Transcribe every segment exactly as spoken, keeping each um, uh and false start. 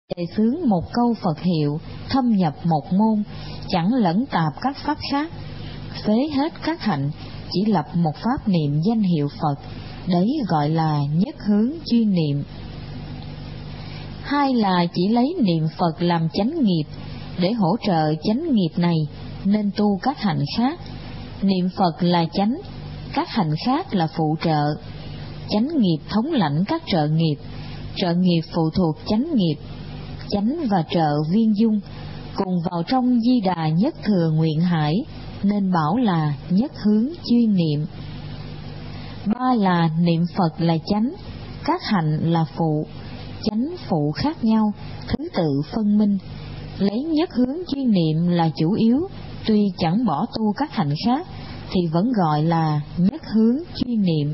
đề xướng một câu Phật hiệu, thâm nhập một môn, chẳng lẫn tạp các pháp khác, phế hết các hạnh, chỉ lập một pháp niệm danh hiệu Phật, đấy gọi là nhất hướng chuyên niệm. Hai là chỉ lấy niệm Phật làm chánh nghiệp, để hỗ trợ chánh nghiệp này nên tu các hạnh khác. Niệm Phật là chánh, các hạnh khác là phụ trợ. Chánh nghiệp thống lãnh các trợ nghiệp, trợ nghiệp phụ thuộc chánh nghiệp. Chánh và trợ viên dung, cùng vào trong Di Đà nhất thừa nguyện hải, nên bảo là nhất hướng chuyên niệm. Ba là niệm Phật là chánh, các hạnh là phụ. Chánh phụ khác nhau, thứ tự phân minh. Lấy nhất hướng chuyên niệm là chủ yếu, tuy chẳng bỏ tu các hạnh khác, thì vẫn gọi là nhất hướng chuyên niệm.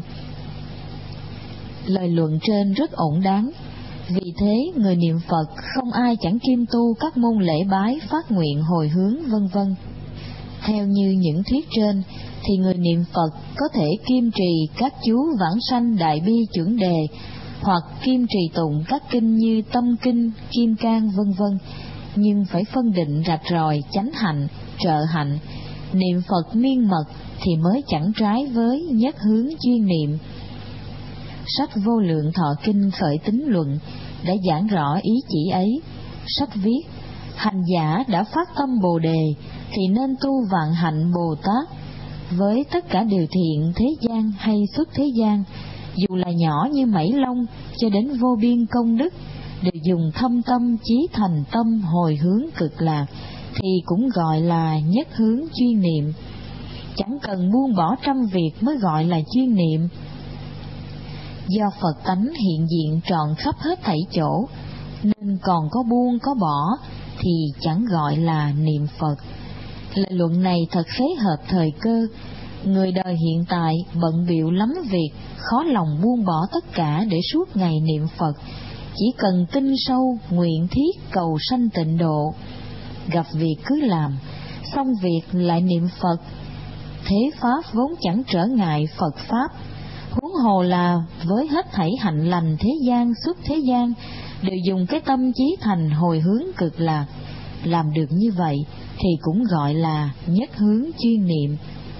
Lời luận trên rất ổn đáng. Vì thế người niệm Phật không ai chẳng kiêm tu các môn lễ bái, phát nguyện, hồi hướng vân vân. Theo như những thuyết trên, thì người niệm Phật có thể kiêm trì các chú vãng sanh đại bi chuẩn đề, hoặc kiêm trì tụng các kinh như Tâm Kinh, Kim Cang vân vân, nhưng phải phân định rạch ròi chánh hạnh, trợ hạnh. Niệm Phật miên mật thì mới chẳng trái với nhất hướng chuyên niệm. Sách Vô Lượng Thọ Kinh Khởi Tín Luận đã giảng rõ ý chỉ ấy. Sách viết: hành giả đã phát tâm Bồ Đề thì nên tu vạn hạnh Bồ Tát. Với tất cả điều thiện thế gian hay xuất thế gian, dù là nhỏ như mảy lông cho đến vô biên công đức, đều dùng thâm tâm chí thành tâm hồi hướng cực lạc, thì cũng gọi là nhất hướng chuyên niệm. Chẳng cần buông bỏ trăm việc mới gọi là chuyên niệm. Do Phật tánh hiện diện trọn khắp hết thảy chỗ, nên còn có buông có bỏ thì chẳng gọi là niệm Phật. Lời luận này thật khế hợp thời cơ. Người đời hiện tại bận bịu lắm việc, khó lòng buông bỏ tất cả để suốt ngày niệm Phật. Chỉ cần tin sâu, nguyện thiết cầu sanh tịnh độ. Gặp việc cứ làm, xong việc lại niệm Phật. Thế pháp vốn chẳng trở ngại Phật pháp, huống hồ là với hết thảy hạnh lành thế gian xuất thế gian, đều dùng cái tâm chí thành hồi hướng cực lạc. Làm được như vậy thì cũng gọi là nhất hướng chuyên niệm.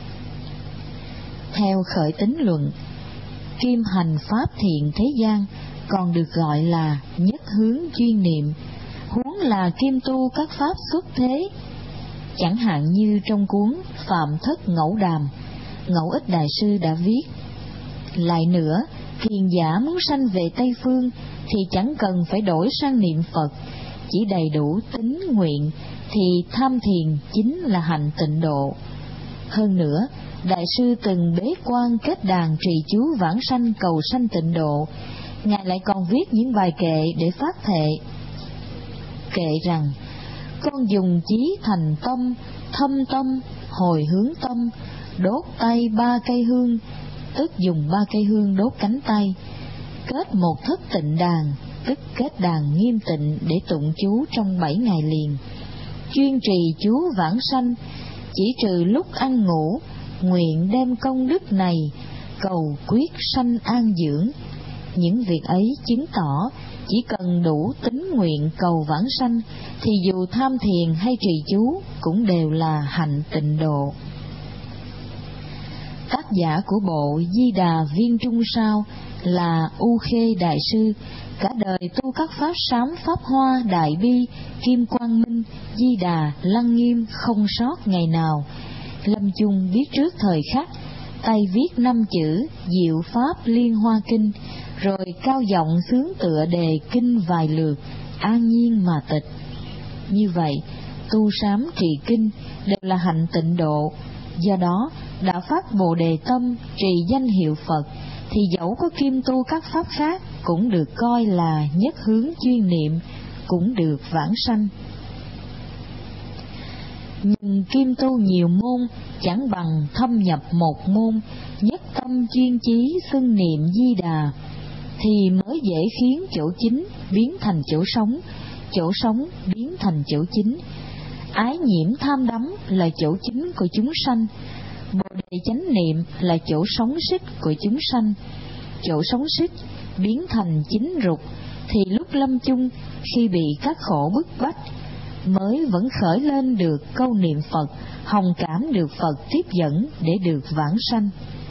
Theo Khởi Tín Luận, kim hành pháp thiện thế gian còn được gọi là nhất hướng chuyên niệm, huống là kim tu các pháp xuất thế. Chẳng hạn như trong cuốn Phạm Thất Ngẫu Đàm, Ngẫu Ích Đại Sư đã viết: lại nữa, thiền giả muốn sanh về Tây Phương thì chẳng cần phải đổi sang niệm Phật, chỉ đầy đủ tín nguyện thì tham thiền chính là hạnh tịnh độ. Hơn nữa, Đại sư từng bế quan kết đàn trì chú vãng sanh cầu sanh tịnh độ. Ngài lại còn viết những bài kệ để phát thệ. Kệ rằng: con dùng chí thành tâm, thâm tâm, hồi hướng tâm, đốt tay ba cây hương, tức dùng ba cây hương đốt cánh tay, kết một thất tịnh đàn, tức kết đàn nghiêm tịnh để tụng chú trong bảy ngày liền. Chuyên trì chú vãng sanh, chỉ trừ lúc ăn ngủ, nguyện đem công đức này cầu quyết sanh an dưỡng. Những việc ấy chứng tỏ chỉ cần đủ tín nguyện cầu vãng sanh thì dù tham thiền hay trì chú cũng đều là hạnh tịnh độ. Tác giả của bộ Di Đà Viên Trung Sao là U Khê Đại Sư, cả đời tu các pháp sám pháp hoa đại bi, kim quang minh, Di Đà, lăng nghiêm không sót ngày nào. Lâm chung biết trước thời khắc, tay viết năm chữ Diệu Pháp Liên Hoa Kinh, rồi cao giọng sướng tựa đề kinh vài lượt, an nhiên mà tịch. Như vậy, tu sám trì kinh đều là hạnh tịnh độ. Do đó, đã phát Bồ Đề tâm, trì danh hiệu Phật, thì dẫu có kim tu các pháp khác cũng được coi là nhất hướng chuyên niệm, cũng được vãng sanh. Nhưng kim tu nhiều môn chẳng bằng thâm nhập một môn, nhất tâm chuyên chí xưng niệm Di Đà, thì mới dễ khiến chỗ chính biến thành chỗ sống, chỗ sống biến thành chỗ chính. Ái nhiễm tham đắm là chỗ chính của chúng sanh, Bồ Đề chánh niệm là chỗ sống xích của chúng sanh. Chỗ sống xích biến thành chính rục, thì lúc lâm chung khi bị các khổ bức bách, mới vẫn khởi lên được câu niệm Phật, hồng cảm được Phật tiếp dẫn để được vãng sanh.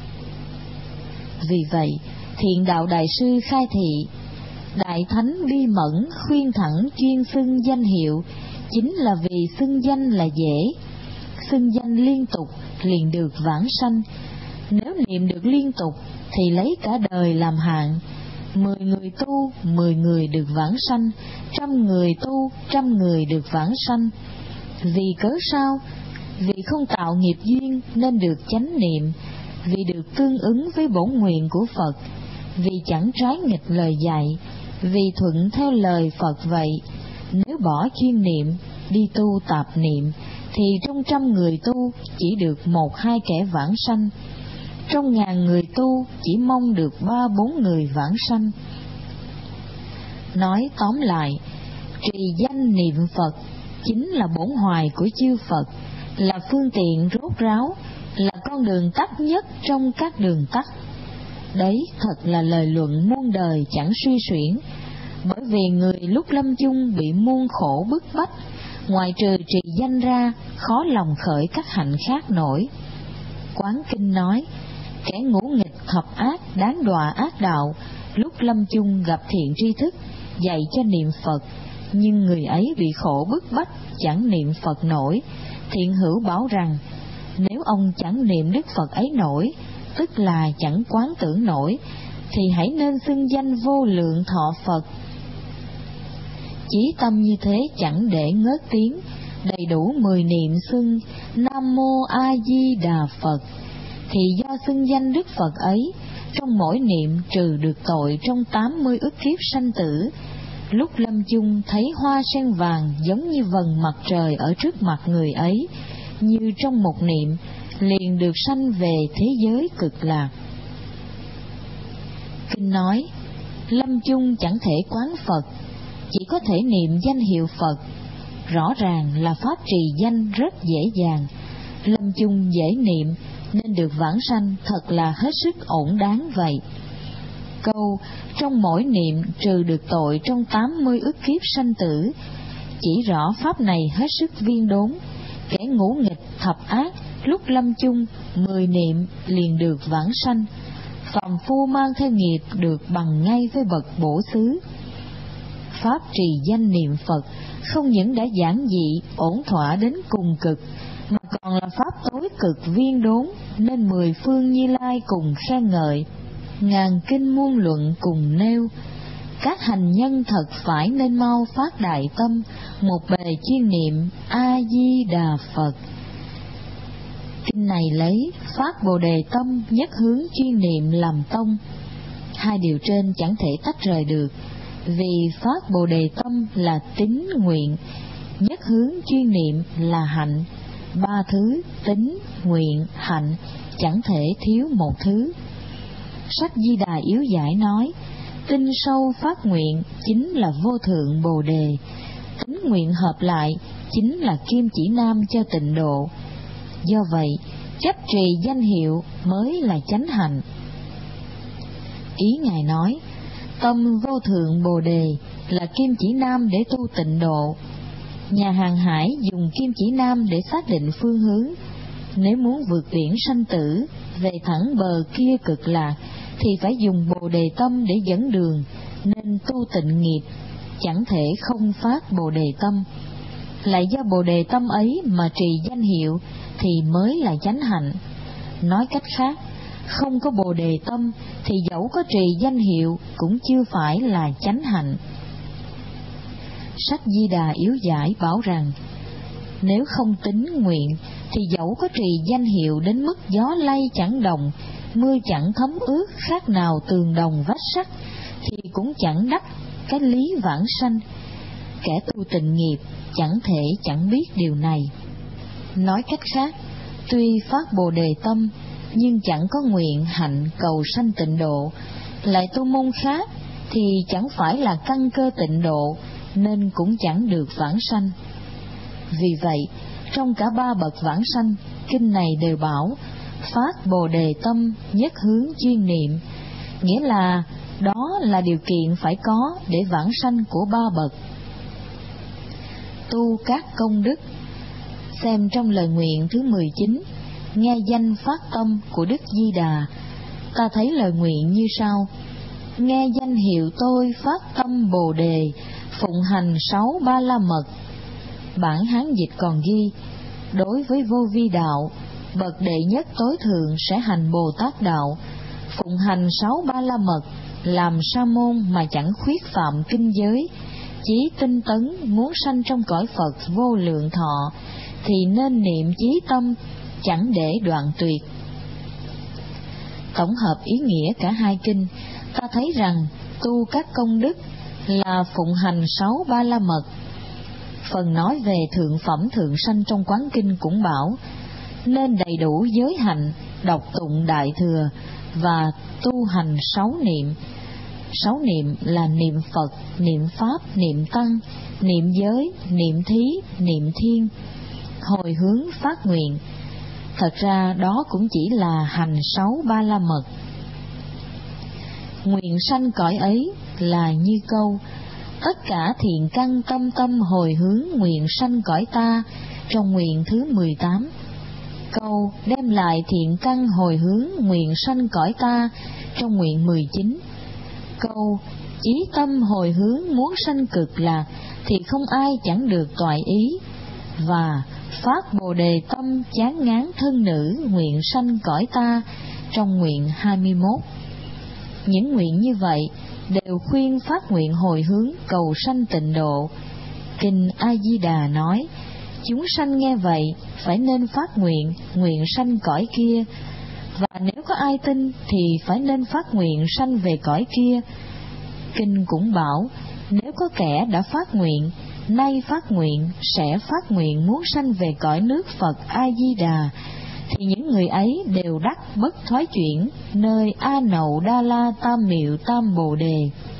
Vì vậy, Thiện Đạo Đại Sư khai thị, Đại Thánh bi mẫn khuyên thẳng chuyên xưng danh hiệu, chính là vì xưng danh là dễ, xưng danh liên tục liền được vãng sanh. Nếu niệm được liên tục thì lấy cả đời làm hạn. Mười người tu, mười người được vãng sanh, trăm người tu, trăm người được vãng sanh. Vì cớ sao? Vì không tạo nghiệp duyên nên được chánh niệm, vì được tương ứng với bổn nguyện của Phật, vì chẳng trái nghịch lời dạy, vì thuận theo lời Phật vậy. Nếu bỏ chuyên niệm, đi tu tạp niệm, thì trong trăm người tu chỉ được một hai kẻ vãng sanh, trong ngàn người tu chỉ mong được ba bốn người vãng sanh. Nói tóm lại, trì danh niệm Phật chính là bổn hoài của chư Phật, là phương tiện rốt ráo, là con đường tắt nhất trong các đường tắt. Đấy thật là lời luận muôn đời chẳng suy xuyển, bởi vì người lúc lâm chung bị muôn khổ bức bách, ngoài trừ trì danh ra, khó lòng khởi các hạnh khác nổi. Quán Kinh nói, kẻ ngũ nghịch thập ác đáng đọa ác đạo, lúc lâm chung gặp thiện tri thức, dạy cho niệm Phật, nhưng người ấy bị khổ bức bách, chẳng niệm Phật nổi. Thiện hữu bảo rằng, nếu ông chẳng niệm Đức Phật ấy nổi, tức là chẳng quán tưởng nổi, thì hãy nên xưng danh vô lượng thọ Phật. Chí tâm như thế chẳng để ngớt tiếng, đầy đủ mười niệm xưng Nam Mô A Di Đà Phật, thì do xưng danh Đức Phật ấy, trong mỗi niệm trừ được tội trong tám mươi ức kiếp sanh tử. Lúc lâm chung thấy hoa sen vàng giống như vầng mặt trời ở trước mặt người ấy, như trong một niệm, liền được sanh về thế giới cực lạc. Kinh nói, lâm chung chẳng thể quán Phật, chỉ có thể niệm danh hiệu Phật. Rõ ràng là pháp trì danh rất dễ dàng, lâm chung dễ niệm nên được vãng sanh thật là hết sức ổn đáng vậy. Câu trong mỗi niệm trừ được tội trong tám mươi ức kiếp sanh tử chỉ rõ pháp này hết sức viên đốn. Kẻ ngũ nghịch thập ác lúc lâm chung mười niệm liền được vãng sanh, phàm phu mang theo nghiệp được bằng ngay với bậc bổ xứ. Pháp trì danh niệm Phật không những đã giản dị ổn thỏa đến cùng cực, mà còn là pháp tối cực viên đốn, nên mười phương Như Lai cùng khen ngợi, ngàn kinh muôn luận cùng nêu. Các hành nhân thật phải nên mau phát đại tâm, một bề chuyên niệm A Di Đà Phật. Kinh này lấy phát Bồ Đề tâm nhất hướng chuyên niệm làm tông. Hai điều trên chẳng thể tách rời được, vì phát Bồ Đề tâm là tín nguyện, nhất hướng chuyên niệm là hạnh. Ba thứ tín, nguyện, hạnh chẳng thể thiếu một thứ. Sách Di Đà Yếu Giải nói, tinh sâu phát nguyện chính là vô thượng Bồ Đề, tín nguyện hợp lại chính là kim chỉ nam cho tịnh độ. Do vậy, chấp trì danh hiệu mới là chánh hạnh. Ý Ngài nói, tâm vô thượng Bồ Đề là kim chỉ nam để tu tịnh độ. Nhà hàng hải dùng kim chỉ nam để xác định phương hướng. Nếu muốn vượt biển sanh tử, về thẳng bờ kia cực lạc, thì phải dùng Bồ Đề tâm để dẫn đường, nên tu tịnh nghiệp chẳng thể không phát Bồ Đề tâm. Lại do Bồ Đề tâm ấy mà trì danh hiệu thì mới là chánh hạnh. Nói cách khác, không có Bồ Đề tâm thì dẫu có trì danh hiệu cũng chưa phải là chánh hạnh. Sách Di Đà Yếu Giải bảo rằng, nếu không tín nguyện thì dẫu có trì danh hiệu đến mức gió lay chẳng động, mưa chẳng thấm ướt khác nào tường đồng vách sắt, thì cũng chẳng đắc cái lý vãng sanh. Kẻ tu tịnh nghiệp chẳng thể chẳng biết điều này. Nói cách khác, tuy phát Bồ Đề tâm nhưng chẳng có nguyện hạnh cầu sanh tịnh độ, lại tu môn khác thì chẳng phải là căn cơ tịnh độ, nên cũng chẳng được vãng sanh. Vì vậy, trong cả ba bậc vãng sanh, kinh này đều bảo phát Bồ Đề tâm nhất hướng chuyên niệm, nghĩa là đó là điều kiện phải có để vãng sanh của ba bậc. Tu các công đức. Xem trong lời nguyện thứ mười chín, nghe danh phát tâm của Đức Di Đà, ta thấy lời nguyện như sau: nghe danh hiệu tôi phát tâm Bồ Đề, phụng hành sáu ba la mật. Bản Hán dịch còn ghi: đối với vô vi đạo, bậc đệ nhất tối thượng sẽ hành Bồ Tát đạo, phụng hành sáu ba la mật, làm sa môn mà chẳng khuyết phạm kinh giới, chí tinh tấn muốn sanh trong cõi Phật vô lượng thọ, thì nên niệm chí tâm chẳng để đoạn tuyệt. Tổng hợp ý nghĩa cả hai kinh, ta thấy rằng tu các công đức là phụng hành sáu ba la mật. Phần nói về thượng phẩm thượng sanh trong quán kinh cũng bảo nên đầy đủ giới hạnh, đọc tụng đại thừa và tu hành sáu niệm. Sáu niệm là niệm Phật, niệm Pháp, niệm Tăng, niệm giới, niệm thí, niệm thiên, hồi hướng phát nguyện. Thật ra đó cũng chỉ là hành sáu ba la mật. Nguyện sanh cõi ấy là như câu: tất cả thiện căn tâm tâm hồi hướng nguyện sanh cõi ta, trong nguyện thứ mười tám. Câu đem lại thiện căn hồi hướng nguyện sanh cõi ta, trong nguyện mười chín. Câu chí tâm hồi hướng muốn sanh cực lạc, thì không ai chẳng được toại ý. Và phát Bồ Đề tâm chán ngán thân nữ nguyện sanh cõi ta, trong nguyện hai mươi mốt. Những nguyện như vậy đều khuyên phát nguyện hồi hướng cầu sanh tịnh độ. Kinh A Di Đà nói: chúng sanh nghe vậy phải nên phát nguyện nguyện sanh cõi kia, và nếu có ai tin thì phải nên phát nguyện sanh về cõi kia. Kinh cũng bảo nếu có kẻ đã phát nguyện, nay phát nguyện sẽ phát nguyện muốn sanh về cõi nước Phật A Di Đà, thì những người ấy đều đắc bất thoái chuyển nơi A Nậu Đa La Tam Miệu Tam Bồ Đề.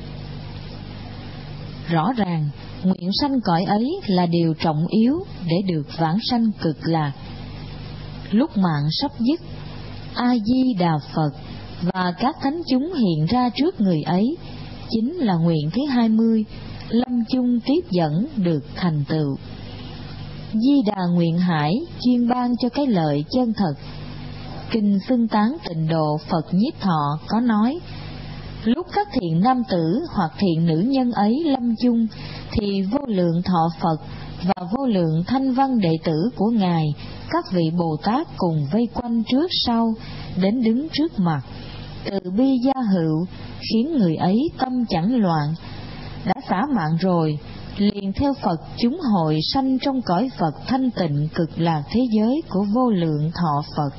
Rõ ràng nguyện sanh cõi ấy là điều trọng yếu để được vãng sanh cực lạc. Lúc mạng sắp dứt, A Di Đà Phật và các thánh chúng hiện ra trước người ấy, chính là nguyện thứ hai mươi, lâm chung tiếp dẫn được thành tựu. Di Đà nguyện hải chuyên ban cho cái lợi chân thật. Kinh Xưng Tán Tịnh Độ Phật Nhiếp Thọ có nói: lúc các thiện nam tử hoặc thiện nữ nhân ấy lâm chung, thì vô lượng thọ Phật và vô lượng thanh văn đệ tử của Ngài, các vị Bồ Tát cùng vây quanh trước sau, đến đứng trước mặt, từ bi gia hữu, khiến người ấy tâm chẳng loạn. Đã xả mạng rồi, liền theo Phật chúng hội sanh trong cõi Phật thanh tịnh cực lạc thế giới của vô lượng thọ Phật.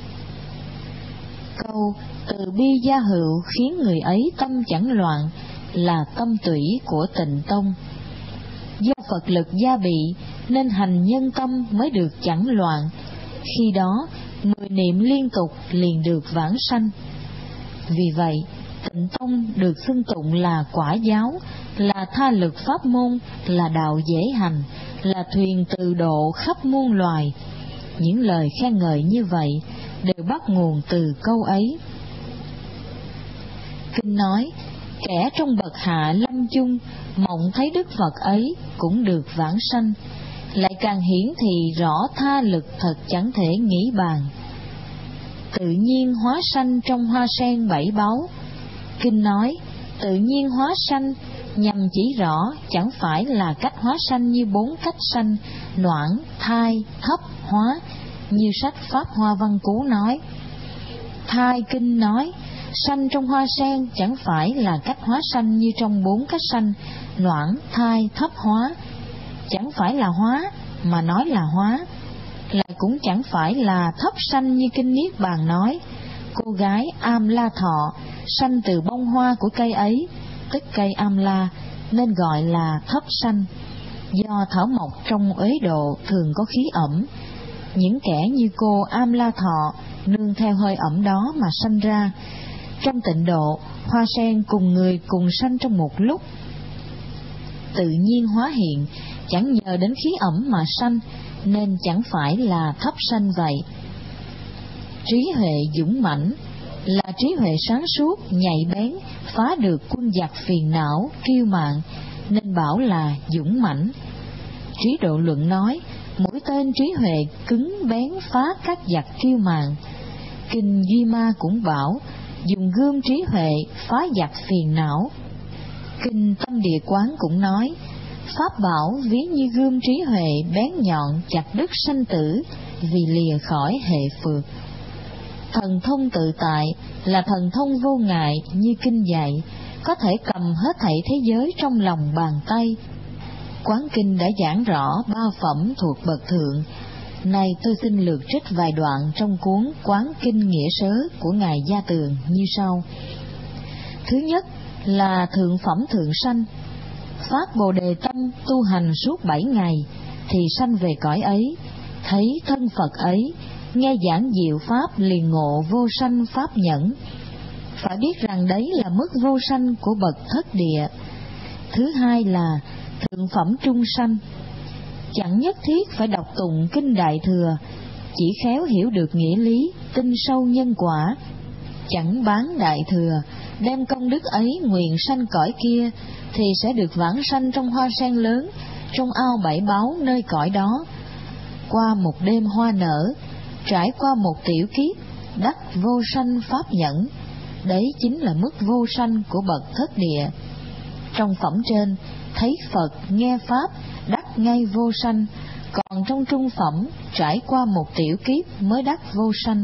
Câu từ bi gia hữu khiến người ấy tâm chẳng loạn là tâm tủy của Tịnh Tông. Do Phật lực gia bị nên hành nhân tâm mới được chẳng loạn. Khi đó mười niệm liên tục liền được vãng sanh. Vì vậy Tịnh Tông được xưng tụng là quả giáo, là tha lực pháp môn, là đạo dễ hành, là thuyền từ độ khắp muôn loài. Những lời khen ngợi như vậy đều bắt nguồn từ câu ấy. Kinh nói: kẻ trong bậc hạ lâm chung, mộng thấy Đức Phật ấy cũng được vãng sanh. Lại càng hiển thị rõ tha lực thật chẳng thể nghĩ bàn. Tự nhiên hóa sanh trong hoa sen bảy báu. Kinh nói tự nhiên hóa sanh nhằm chỉ rõ chẳng phải là cách hóa sanh như bốn cách sanh: noãn, thai, thấp, hóa, như sách Pháp Hoa Văn Cú nói. Thai kinh nói sanh trong hoa sen chẳng phải là cách hóa sanh như trong bốn cách sanh: noãn, thai, thấp, hóa. Chẳng phải là hóa mà nói là hóa. Lại cũng chẳng phải là thấp sanh như kinh Niết Bàn nói: cô gái Am La Thọ sanh từ bông hoa của cây ấy, tức cây Am La, nên gọi là thấp sanh. Do thảo mộc trong Uế Độ thường có khí ẩm, những kẻ như cô Am La Thọ nương theo hơi ẩm đó mà sanh ra. Trong Tịnh Độ, hoa sen cùng người cùng sanh trong một lúc, tự nhiên hóa hiện, chẳng nhờ đến khí ẩm mà sanh, nên chẳng phải là thấp sanh vậy. Trí huệ dũng mãnh, là trí huệ sáng suốt, nhạy bén, phá được quân giặc phiền não, kiêu mạn, nên bảo là dũng mãnh. Trí Độ Luận nói, mũi tên trí huệ cứng bén phá các giặc kiêu mạn. Kinh Duy Ma cũng bảo, dùng gươm trí huệ phá giặc phiền não. Kinh Tâm Địa Quán cũng nói, pháp bảo ví như gươm trí huệ bén nhọn chặt đứt sanh tử, vì lìa khỏi hệ phược. Thần thông tự tại là thần thông vô ngại như kinh dạy, có thể cầm hết thảy thế giới trong lòng bàn tay. Quán Kinh đã giảng rõ ba phẩm thuộc bậc thượng. Nay tôi xin lược trích vài đoạn trong cuốn Quán Kinh Nghĩa Sớ của Ngài Gia Tường như sau. Thứ nhất là thượng phẩm thượng sanh. Phát Bồ Đề tâm tu hành suốt bảy ngày, thì sanh về cõi ấy, thấy thân Phật ấy, nghe giảng diệu pháp liền ngộ vô sanh pháp nhẫn. Phải biết rằng đấy là mức vô sanh của bậc thất địa. Thứ hai là thượng phẩm trung sanh. Chẳng nhất thiết phải đọc tụng kinh Đại Thừa, chỉ khéo hiểu được nghĩa lý, tin sâu nhân quả, chẳng bán Đại Thừa, đem công đức ấy nguyện sanh cõi kia, thì sẽ được vãng sanh trong hoa sen lớn, trong ao bảy báu nơi cõi đó. Qua một đêm hoa nở, trải qua một tiểu kiếp, đắc vô sanh pháp nhẫn. Đấy chính là mức vô sanh của bậc thất địa. Trong phẩm trên thấy Phật nghe pháp đắc ngay vô sanh, còn trong trung phẩm trải qua một tiểu kiếp mới đắc vô sanh.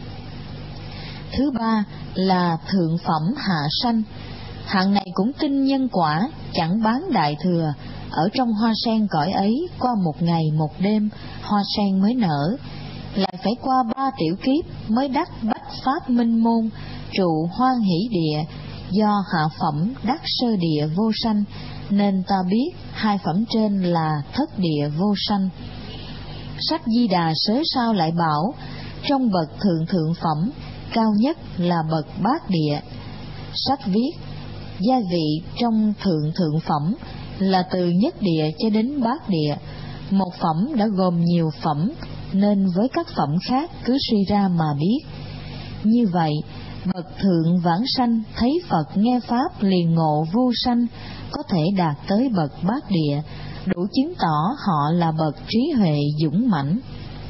Thứ ba là thượng phẩm hạ sanh. Hạng này cũng tin nhân quả, chẳng bán Đại Thừa, ở trong hoa sen cõi ấy qua một ngày một đêm hoa sen mới nở, lại phải qua ba tiểu kiếp mới đắc bách pháp minh môn, trụ hoan hỷ địa. Do hạ phẩm đắc sơ địa vô sanh, nên ta biết hai phẩm trên là thất địa vô sanh. Sách Di Đà Sớ Sao lại bảo, trong bậc thượng thượng phẩm, cao nhất là bậc bát địa. Sách viết, gia vị trong thượng thượng phẩm là từ nhất địa cho đến bát địa. Một phẩm đã gồm nhiều phẩm, nên với các phẩm khác cứ suy ra mà biết. Như vậy, bậc thượng vãng sanh thấy Phật nghe pháp liền ngộ vô sanh, có thể đạt tới bậc bát địa, đủ chứng tỏ họ là bậc trí huệ dũng mãnh.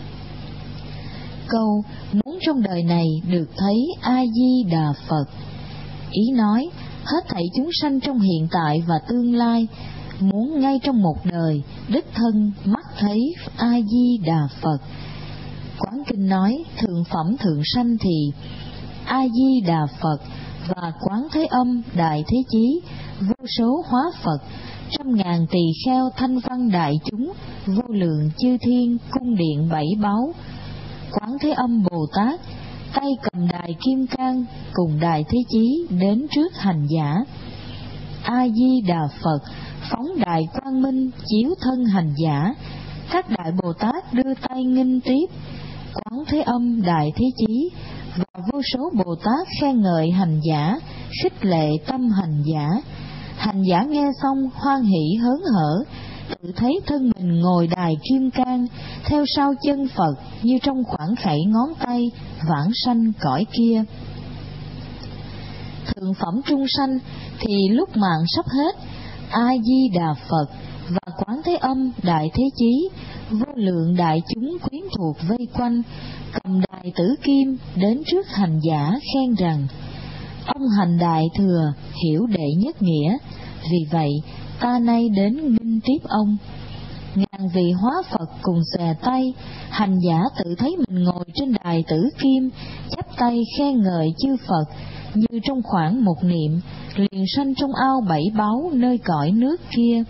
Câu muốn trong đời này được thấy A Di Đà Phật, ý nói hết thảy chúng sanh trong hiện tại và tương lai muốn ngay trong một đời đích thân mắt thấy A Di Đà Phật. Quán Kinh nói thượng phẩm thượng sanh thì A Di Đà Phật và Quán Thế Âm Đại Thế Chí, vô số hóa Phật, trăm ngàn tỳ kheo thanh văn đại chúng, vô lượng chư thiên cung điện bảy báu. Quán Thế Âm Bồ Tát tay cầm đài kim cang cùng Đại Thế Chí đến trước hành giả. A Di Đà Phật phóng đại quang minh chiếu thân hành giả, các đại Bồ Tát đưa tay nghênh tiếp. Quán Thế Âm Đại Thế Chí và vô số Bồ Tát khen ngợi hành giả, khích lệ tâm hành giả. Hành giả nghe xong hoan hỷ hớn hở, tự thấy thân mình ngồi đài kim cang, theo sau chân Phật như trong khoảng khẩy ngón tay, vãng sanh cõi kia. Thượng phẩm trung sanh thì lúc mạng sắp hết, A Di Đà Phật và Quán Thế Âm Đại Thế Chí, vô lượng đại chúng quyến thuộc vây quanh, cầm đài tử kim đến trước hành giả khen rằng: ông hành Đại Thừa hiểu đệ nhất nghĩa, vì vậy ta nay đến nghinh tiếp ông. Ngàn vị hóa Phật cùng xòe tay, hành giả tự thấy mình ngồi trên đài tử kim, chắp tay khen ngợi chư Phật như trong khoảng một niệm, liền sanh trong ao bảy báu nơi cõi nước kia.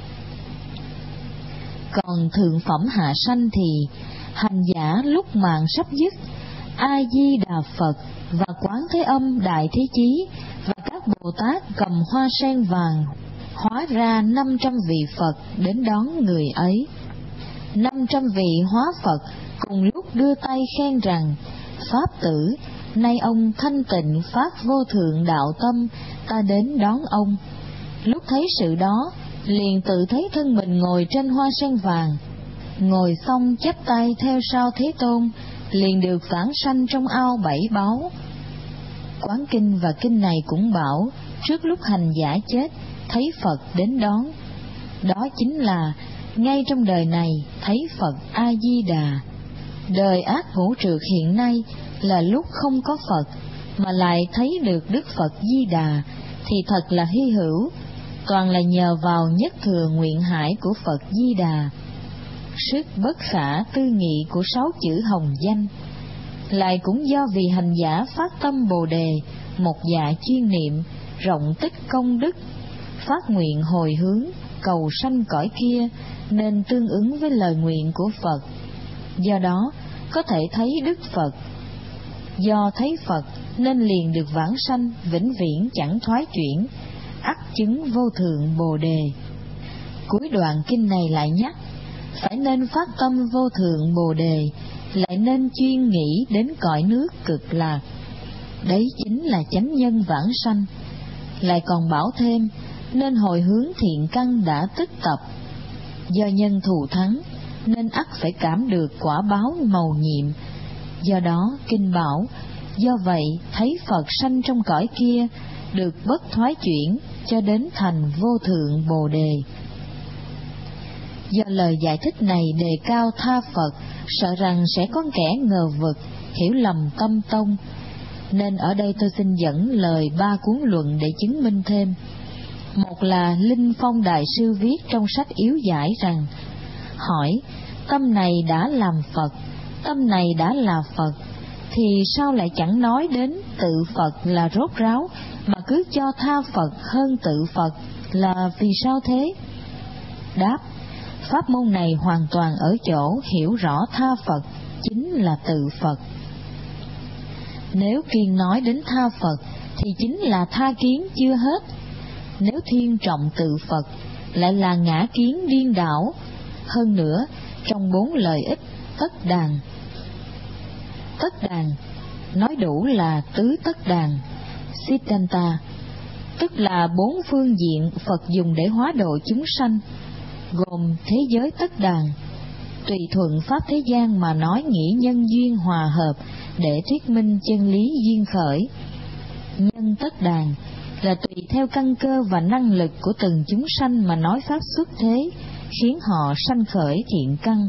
Còn thượng phẩm hạ sanh thì hành giả lúc mạng sắp dứt, A Di Đà Phật và Quán Thế Âm Đại Thế Chí và các Bồ Tát cầm hoa sen vàng hóa ra năm trăm vị Phật đến đón người ấy. Năm trăm vị hóa Phật cùng lúc đưa tay khen rằng: Pháp tử, nay ông thanh tịnh phát vô thượng đạo tâm, ta đến đón ông. Lúc thấy sự đó, liền tự thấy thân mình ngồi trên hoa sen vàng, ngồi xong chắp tay theo sau Thế Tôn, liền được vãng sanh trong ao bảy báu. Quán kinh và kinh này cũng bảo, trước lúc hành giả chết, thấy Phật đến đón. Đó chính là ngay trong đời này thấy Phật A-di-đà. Đời ác ngũ trược hiện nay là lúc không có Phật, mà lại thấy được Đức Phật Di Đà, thì thật là hy hữu, toàn là nhờ vào nhất thừa nguyện hải của Phật Di Đà. Sức bất khả tư nghị của sáu chữ hồng danh, lại cũng do vì hành giả phát tâm Bồ Đề, một dạ chuyên niệm, rộng tích công đức, phát nguyện hồi hướng, cầu sanh cõi kia, nên tương ứng với lời nguyện của Phật. Do đó, có thể thấy Đức Phật. Do thấy Phật, nên liền được vãng sanh, vĩnh viễn chẳng thoái chuyển, ắt chứng vô thượng Bồ Đề. Cuối đoạn kinh này lại nhắc, phải nên phát tâm vô thượng Bồ Đề, lại nên chuyên nghĩ đến cõi nước cực lạc. Đấy chính là chánh nhân vãng sanh. Lại còn bảo thêm, nên hồi hướng thiện căn đã tích tập. Do nhân thù thắng, nên ắt phải cảm được quả báo mầu nhiệm. Do đó, kinh bảo, do vậy thấy Phật sanh trong cõi kia, được bất thoái chuyển, cho đến thành vô thượng Bồ Đề. Do lời giải thích này đề cao tha Phật, sợ rằng sẽ có kẻ ngờ vực, hiểu lầm tâm tông, nên ở đây tôi xin dẫn lời ba cuốn luận để chứng minh thêm. Một là Linh Phong Đại Sư viết trong sách Yếu Giải rằng, hỏi, tâm này đã làm Phật, tâm này đã là Phật, thì sao lại chẳng nói đến tự Phật là rốt ráo, mà cứ cho tha Phật hơn tự Phật, là vì sao thế? Đáp, pháp môn này hoàn toàn ở chỗ hiểu rõ tha Phật chính là tự Phật. Nếu kiên nói đến tha Phật thì chính là tha kiến chưa hết. Nếu thiên trọng tự Phật lại là ngã kiến điên đảo. Hơn nữa, trong bốn lợi ích tất đàn, tất đàn nói đủ là tứ tất đàn Siddhanta, tức là bốn phương diện Phật dùng để hóa độ chúng sanh, gồm thế giới tất đàn, tùy thuận pháp thế gian mà nói nghĩa nhân duyên hòa hợp để thuyết minh chân lý duyên khởi. Nhân tất đàn là tùy theo căn cơ và năng lực của từng chúng sanh mà nói pháp xuất thế, khiến họ sanh khởi thiện căn.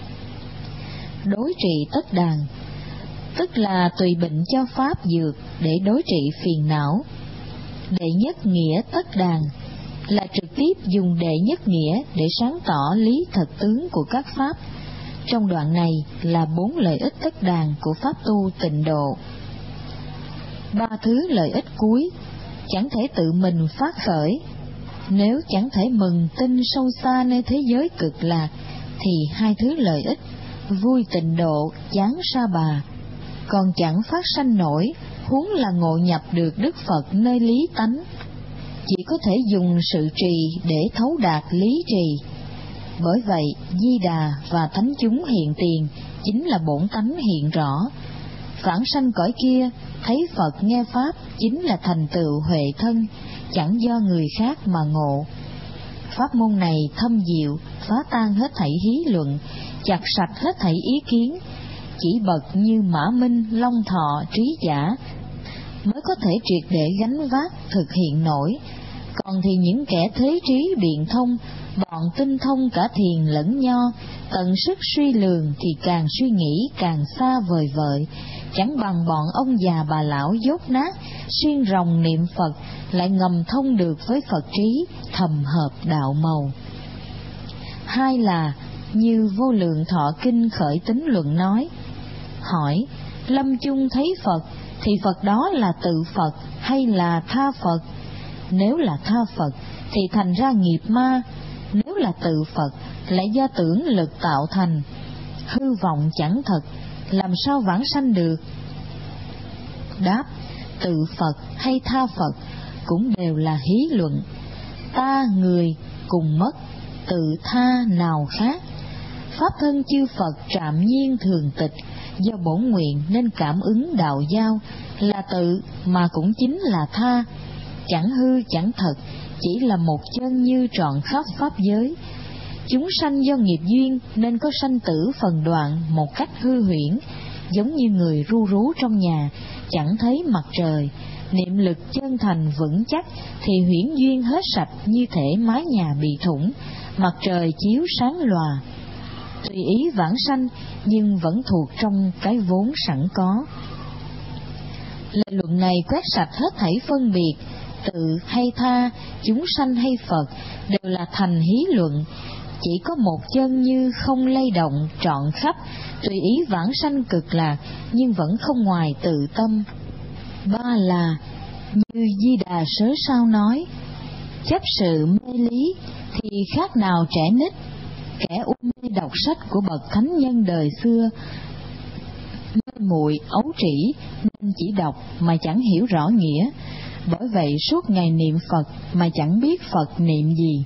Đối trị tất đàn tức là tùy bệnh cho pháp dược để đối trị phiền não. Đệ nhất nghĩa tất đàn là trực tiếp dùng đệ nhất nghĩa để sáng tỏ lý thật tướng của các pháp. Trong đoạn này là bốn lợi ích tất đàn của pháp tu tịnh độ. Ba thứ lợi ích cuối chẳng thể tự mình phát khởi. Nếu chẳng thể mừng tin sâu xa nơi thế giới cực lạc, thì hai thứ lợi ích vui tịnh độ, chán sa bà, còn chẳng phát sanh nổi, huống là ngộ nhập được Đức Phật nơi lý tánh. Chỉ có thể dùng sự trì để thấu đạt lý trì. Bởi vậy, Di Đà và thánh chúng hiện tiền chính là bổn tánh hiện rõ. Vãng sanh cõi kia, thấy Phật nghe pháp chính là thành tựu huệ thân, chẳng do người khác mà ngộ. Pháp môn này thâm diệu, phá tan hết thảy hí luận, chặt sạch hết thảy ý kiến, chỉ bậc như Mã Minh, Long Thọ, Trí Giả mới có thể triệt để gánh vác thực hiện nổi. Còn thì những kẻ thế trí biện thông, bọn tinh thông cả thiền lẫn nho, tận sức suy lường thì càng suy nghĩ càng xa vời vợi, chẳng bằng bọn ông già bà lão dốt nát, xuyên ròng niệm Phật, lại ngầm thông được với Phật trí, thầm hợp đạo màu. Hai là như Vô Lượng Thọ Kinh khởi tính luận nói, hỏi, lâm chung thấy Phật, thì Phật đó là tự Phật hay là tha Phật? Nếu là tha Phật thì thành ra nghiệp ma, nếu là tự Phật lại do tưởng lực tạo thành, hư vọng chẳng thật, làm sao vãng sanh được? Đáp, tự Phật hay tha Phật cũng đều là hí luận. Ta người cùng mất, tự tha nào khác. Pháp thân chư Phật trạm nhiên thường tịch, do bổn nguyện nên cảm ứng đạo giao, là tự mà cũng chính là tha. Chẳng hư chẳng thật, chỉ là một chân như trọn khắp pháp giới. Chúng sanh do nghiệp duyên nên có sanh tử phần đoạn một cách hư huyễn, giống như người ru rú trong nhà, chẳng thấy mặt trời. Niệm lực chân thành vững chắc thì huyễn duyên hết sạch, như thể mái nhà bị thủng, mặt trời chiếu sáng lòa. Tùy ý vãng sanh nhưng vẫn thuộc trong cái vốn sẵn có. Lời luận này quét sạch hết thảy phân biệt, tự hay tha, chúng sanh hay Phật, đều là thành hí luận. Chỉ có một chân như không lay động trọn khắp, tùy ý vãng sanh cực lạc, nhưng vẫn không ngoài tự tâm. Ba là như Di Đà Sớ Sao nói, chấp sự mê lý thì khác nào trẻ nít, kẻ u mê đọc sách của bậc thánh nhân đời xưa, mê muội ấu trĩ nên chỉ đọc mà chẳng hiểu rõ nghĩa, bởi vậy suốt ngày niệm Phật mà chẳng biết Phật niệm gì.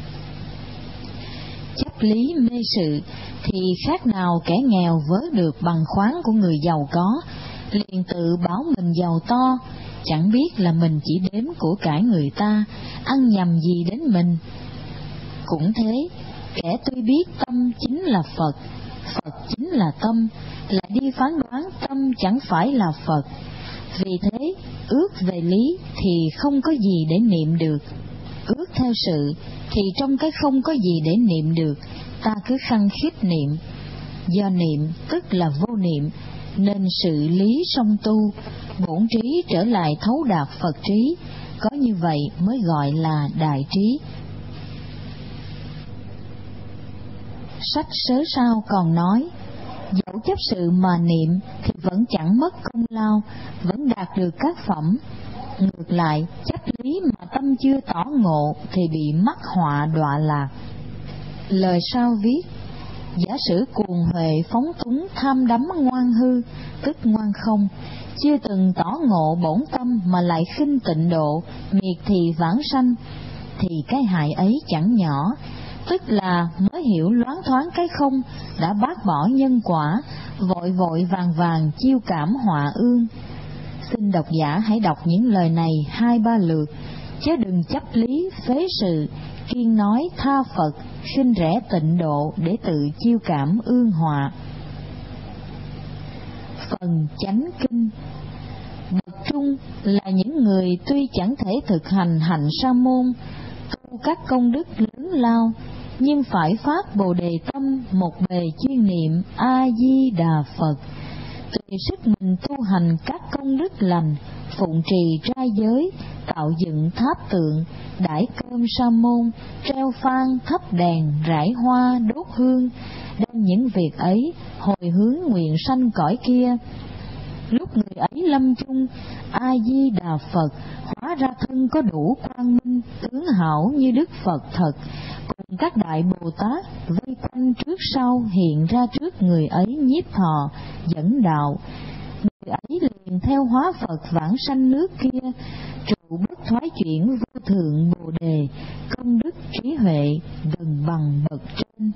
Chấp lý mê sự thì khác nào kẻ nghèo vớ được bằng khoáng của người giàu có, liền tự bảo mình giàu to, chẳng biết là mình chỉ đếm của cải người ta, ăn nhầm gì đến mình. Cũng thế, kẻ tuy biết tâm chính là Phật, Phật chính là tâm, lại đi phán đoán tâm chẳng phải là Phật. Vì thế, ước về lý thì không có gì để niệm được, ước theo sự thì trong cái không có gì để niệm được, ta cứ khăng khít niệm. Do niệm tức là vô niệm, nên sự lý song tu, bổn trí trở lại thấu đạt Phật trí, có như vậy mới gọi là đại trí. Sách Sớ Sao còn nói, dẫu chấp sự mà niệm thì vẫn chẳng mất công lao, vẫn đạt được các phẩm. Ngược lại, chấp lý mà tâm chưa tỏ ngộ thì bị mắc họa đọa lạc. Lời sau viết, giả sử cuồng huệ phóng túng tham đắm ngoan hư, tức ngoan không, chưa từng tỏ ngộ bổn tâm mà lại khinh tịnh độ, miệt thị vãng sanh, thì cái hại ấy chẳng nhỏ, tức là mới hiểu loáng thoáng cái không, đã bác bỏ nhân quả, vội vội vàng vàng chiêu cảm họa ương. Xin độc giả hãy đọc những lời này hai ba lượt, chứ đừng chấp lý phế sự, kiên nói tha Phật, khinh rẻ tịnh độ để tự chiêu cảm ương họa. Phần chánh kinh. Bậc trung là những người tuy chẳng thể thực hành hạnh sa môn, tu các công đức lớn lao, nhưng phải phát Bồ Đề tâm một bề chuyên niệm A Di Đà Phật, tùy sức mình tu hành các công đức lành, phụng trì trai giới, tạo dựng tháp tượng, đãi cơm sa môn, treo phan thắp đèn, rải hoa đốt hương, đem những việc ấy hồi hướng nguyện sanh cõi kia. Lúc người ấy lâm chung, A Di Đà Phật hóa ra thân có đủ quang minh, tướng hảo như Đức Phật thật, cùng các đại Bồ Tát vây quanh trước sau hiện ra trước người ấy nhiếp thọ, dẫn đạo. Người ấy liền theo hóa Phật vãng sanh nước kia, trụ bất thoái chuyển vô thượng Bồ Đề, công đức trí huệ gần bằng bậc trên.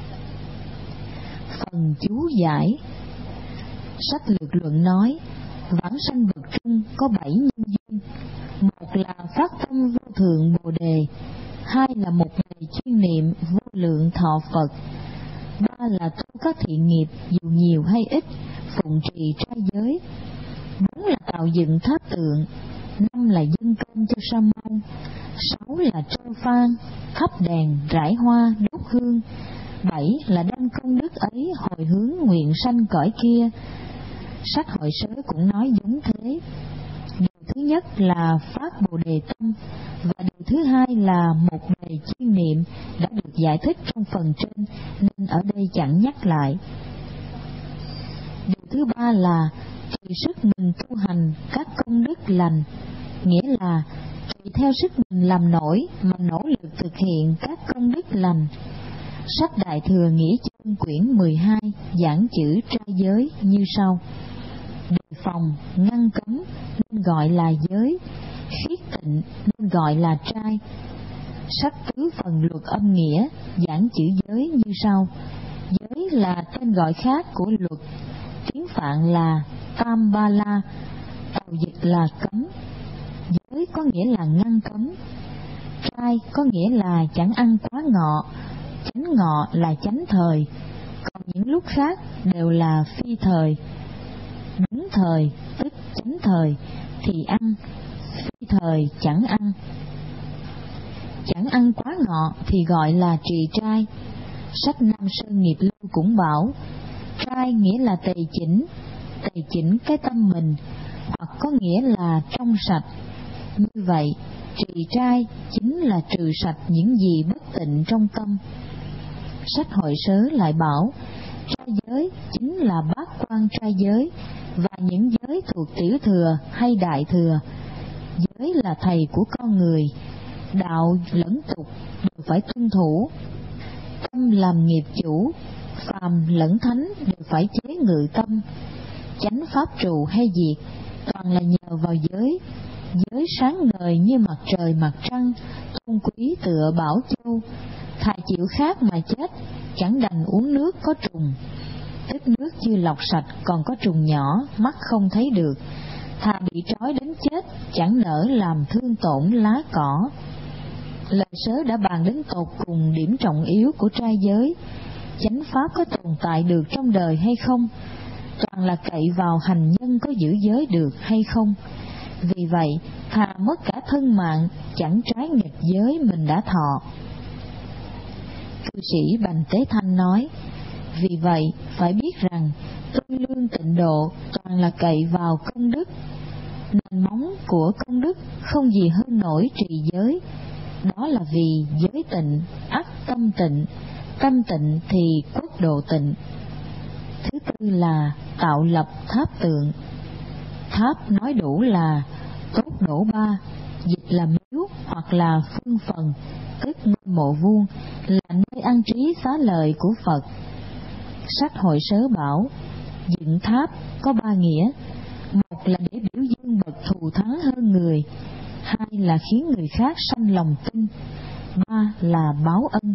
Phần chú giải. Sách Lược Luận nói, vãng sanh bậc trung có bảy nhân duyên. Một là phát tâm vô thượng Bồ Đề, hai là một bề chuyên niệm vô lượng thọ Phật, ba là tu các thiện nghiệp dù nhiều hay ít, phụng trì trai giới, bốn là tạo dựng tháp tượng, năm là dâng cơm cho sa môn, sáu là treo phan, thắp đèn, rải hoa, đốt hương, bảy là đem công đức ấy hồi hướng nguyện sanh cõi kia. Sách Hội Sớ cũng nói giống thế. Điều thứ nhất là phát Bồ Đề tâm, và điều thứ hai là một bề chuyên niệm đã được giải thích trong phần trên, nên ở đây chẳng nhắc lại. Điều thứ ba là tùy sức mình tu hành các công đức lành, nghĩa là tùy theo sức mình làm nổi mà nỗ lực thực hiện các công đức lành. Sách Đại Thừa Nghĩa Chân quyển mười hai giảng chữ trai giới như sau: đề phòng, ngăn cấm nên gọi là giới, khiết tịnh nên gọi là trai. Sách Tứ Phần Luật Âm Nghĩa giảng chữ giới như sau: giới là tên gọi khác của luật, tiếng Phạn là Tam Ba La, tàu dịch là cấm. Giới có nghĩa là ngăn cấm. Trai có nghĩa là chẳng ăn quá ngọ, chánh ngọ là chánh thời, còn những lúc khác đều là phi thời. đúng thời tức chánh thời thì ăn, phi thời chẳng ăn. Chẳng ăn quá ngọ thì gọi là trì trai. Sách Nam Sơn Nghiệp Lưu cũng bảo, trai nghĩa là tề chỉnh, tề chỉnh cái tâm mình, hoặc có nghĩa là trong sạch. Như vậy, trì trai chính là trừ sạch những gì bất tịnh trong tâm. Sách Hội Sớ lại bảo, trai giới chính là bát quan trai giới và những giới thuộc tiểu thừa hay đại thừa. Giới là thầy của con người, đạo lẫn tục đều phải tuân thủ. Tâm làm nghiệp chủ, phàm lẫn thánh đều phải chế ngự tâm. Chánh pháp trụ hay diệt toàn là nhờ vào giới. Giới sáng ngời như mặt trời mặt trăng, tôn quý tựa bảo châu. Thà chịu khát mà chết, chẳng đành uống nước có trùng. Tức nước chưa lọc sạch còn có trùng nhỏ, mắt không thấy được. Thà bị trói đến chết, chẳng nỡ làm thương tổn lá cỏ. Lời Sớ đã bàn đến tột cùng điểm trọng yếu của trai giới. Chánh pháp có tồn tại được trong đời hay không, toàn là cậy vào hành nhân có giữ giới được hay không. Vì vậy, thà mất cả thân mạng, chẳng trái nghịch giới mình đã thọ. Cư sĩ Bành Tế Thanh nói, vì vậy phải biết rằng tu lương tịnh độ toàn là cậy vào công đức. Nền móng của công đức không gì hơn nổi trì giới. Đó là vì giới tịnh, ắt tâm tịnh, tâm tịnh thì quốc độ tịnh. Thứ tư là tạo lập tháp tượng. Tháp nói đủ là tốt đổ ba, dịch là miếu hoặc là phương phần, tức ngôi mộ vuông, là nơi an trí xá lợi của Phật. Sách Hội Sớ bảo, dựng tháp có ba nghĩa: một là để biểu dương bậc thù thắng hơn người, hai là khiến người khác sanh lòng tin, ba là báo ân.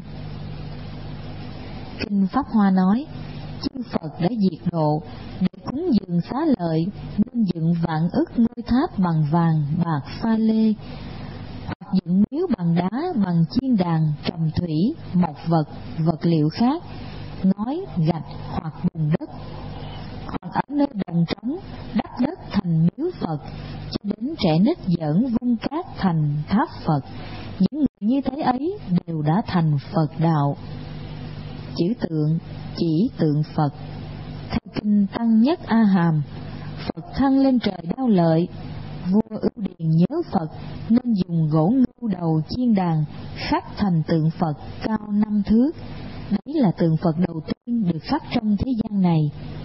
Kinh Pháp Hoa nói, chư Phật đã diệt độ, để cúng dường xá lợi nên dựng vạn ức ngôi tháp bằng vàng, bạc, pha lê, hoặc dựng miếu bằng đá, bằng chiên đàn, trầm thủy, mộc vật, vật liệu khác, ngói, gạch hoặc bùn đất, hoặc ở nơi đồng trống đắp đất thành miếu Phật, cho đến trẻ nít giỡn vung cát thành tháp Phật. Những người như thế ấy đều đã thành Phật đạo. Chữ tượng chỉ tượng Phật. Theo kinh Tăng Nhất A Hàm, Phật thăng lên trời Đao Lợi, vua Ưu Điền nhớ Phật nên dùng gỗ ngưu đầu chiên đàn khắc thành tượng Phật cao năm thước. Đấy là tượng Phật đầu tiên được khắc trong thế gian này.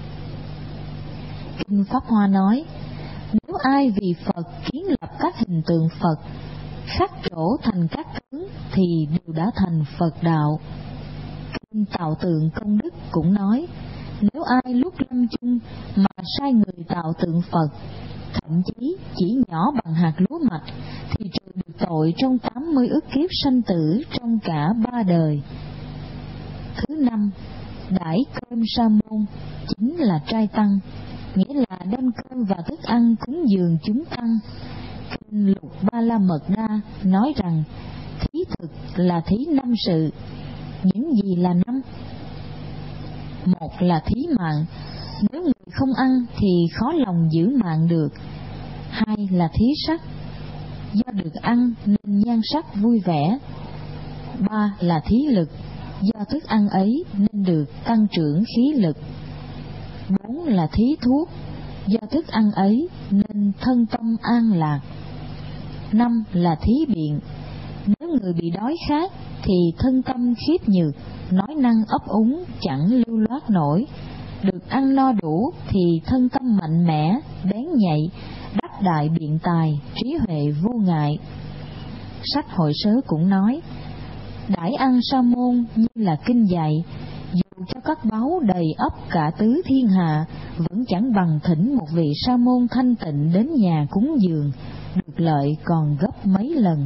Kinh Pháp Hoa nói, nếu ai vì Phật kiến lập các hình tượng Phật, khắc trổ thành các tướng thì đều đã thành Phật đạo. Kinh Tạo Tượng Công Đức cũng nói, nếu ai lúc lâm chung mà sai người tạo tượng Phật, thậm chí chỉ nhỏ bằng hạt lúa mạch, thì trừ được tội trong tám mươi ức kiếp sanh tử trong cả ba đời. Thứ năm, đãi cơm sa môn chính là trai tăng, nghĩa là đem cơm và thức ăn cúng dường chúng tăng. Kinh Lục Ba La Mật Đa nói rằng thí thực là thí năm sự. Những gì là năm? Một là thí mạng, nếu người không ăn thì khó lòng giữ mạng được. Hai là thí sắc, do được ăn nên nhan sắc vui vẻ. Ba là thí lực, do thức ăn ấy nên được tăng trưởng khí lực. Bốn là thí thuốc, do thức ăn ấy nên thân tâm an lạc. Năm là thí biện, nếu người bị đói khát thì thân tâm khiếp nhược, nói năng ấp úng chẳng lưu loát nổi. Được ăn no đủ thì thân tâm mạnh mẽ, bén nhạy, đắc đại biện tài, trí huệ vô ngại. Sách Hội Sớ cũng nói, đãi ăn sa môn như là kinh dạy, dù cho các báu đầy ắp cả tứ thiên hạ, vẫn chẳng bằng thỉnh một vị sa môn thanh tịnh đến nhà cúng dường, được lợi còn gấp mấy lần.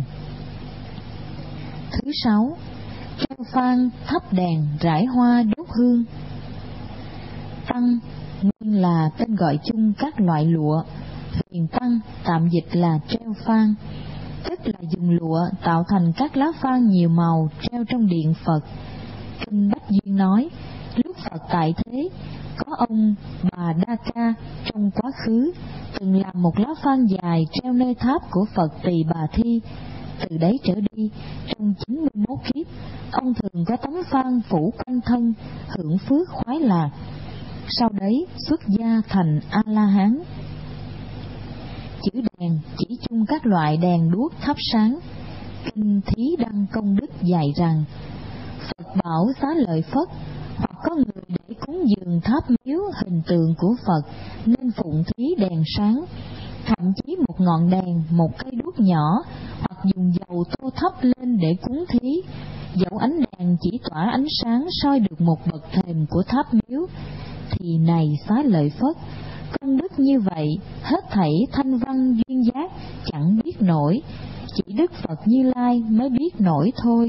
Thứ sáu, treo phan, thắp đèn, rải hoa, đốt hương. Tăng nguyên là tên gọi chung các loại lụa, huyền tăng tạm dịch là treo phan, tức là dùng lụa tạo thành các lá phan nhiều màu treo trong điện Phật. Kinh Bách Duyên nói, lúc Phật tại thế, Có ông Bà Đa Ca trong quá khứ từng làm một lá phan dài treo nơi tháp của Phật Tỳ Bà Thi. Từ đấy trở đi, trong chín mươi mốt kiếp, ông thường có tấm phan phủ quanh thân, hưởng phước khoái lạc. Sau đấy xuất gia thành A-la-hán. Chữ đèn chỉ chung các loại đèn đuốc thắp sáng. Kinh Thí Đăng Công Đức dạy rằng, Phật bảo Xá Lợi Phất, hoặc có người để cúng dường tháp miếu hình tượng của Phật nên phụng thí đèn sáng, thậm chí một ngọn đèn, một cây đuốc nhỏ, hoặc dùng dầu tô thắp lên để cúng thí. Dẫu ánh đèn chỉ tỏa ánh sáng soi được một bậc thềm của tháp miếu, thì này Xá Lợi Phất, công đức như vậy hết thảy thanh văn duyên giác chẳng biết nổi, chỉ Đức Phật Như Lai mới biết nổi thôi.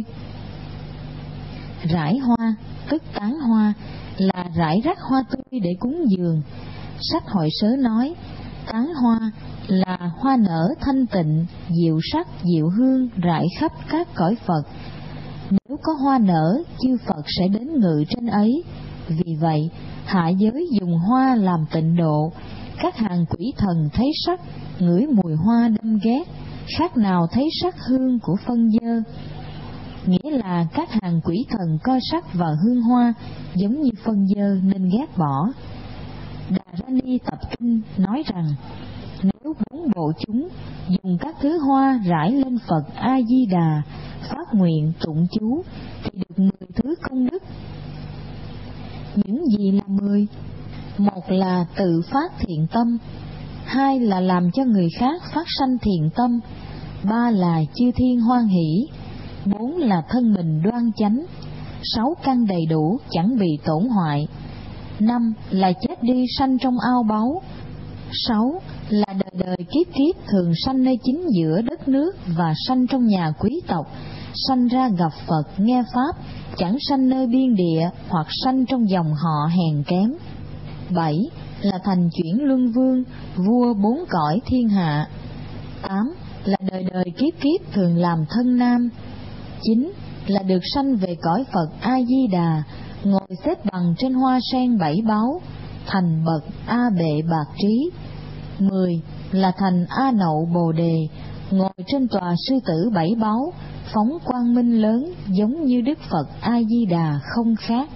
Rải hoa, tức tán hoa, là rải rác hoa tươi để cúng dường. Sách Hội Sớ nói, tán hoa là hoa nở thanh tịnh, dịu sắc, dịu hương rải khắp các cõi Phật. Nếu có hoa nở, chư Phật sẽ đến ngự trên ấy. Vì vậy, hạ giới dùng hoa làm tịnh độ. Các hàng quỷ thần thấy sắc, ngửi mùi hoa đâm ghét, khác nào thấy sắc hương của phân dơ. Nghĩa là các hàng quỷ thần coi sắc và hương hoa giống như phân dơ nên ghét bỏ. Đà Ra Ni Tập Kinh nói rằng, nếu bốn bộ chúng dùng các thứ hoa rải lên Phật A Di Đà, phát nguyện tụng chú, thì được mười thứ công đức. Những gì là mười? Một là tự phát thiện tâm, hai là làm cho người khác phát sanh thiện tâm, ba là chư thiên hoan hỷ, bốn là thân mình đoan chánh, sáu căn đầy đủ chẳng bị tổn hoại, năm là chết đi sanh trong ao báu, sáu là đời đời kiếp kiếp thường sanh nơi chính giữa đất nước và sanh trong nhà quý tộc, sanh ra gặp Phật nghe pháp, chẳng sanh nơi biên địa hoặc sanh trong dòng họ hèn kém. Bảy là thành chuyển luân vương, vua bốn cõi thiên hạ. Tám là đời đời kiếp kiếp thường làm thân nam. Chín là được sanh về cõi Phật A Di Đà, ngồi xếp bằng trên hoa sen bảy báu, thành bậc A Bệ Bạc Trí. Mười là thành A Nậu Bồ Đề, ngồi trên tòa sư tử bảy báu, phóng quang minh lớn giống như Đức Phật A Di Đà không khác.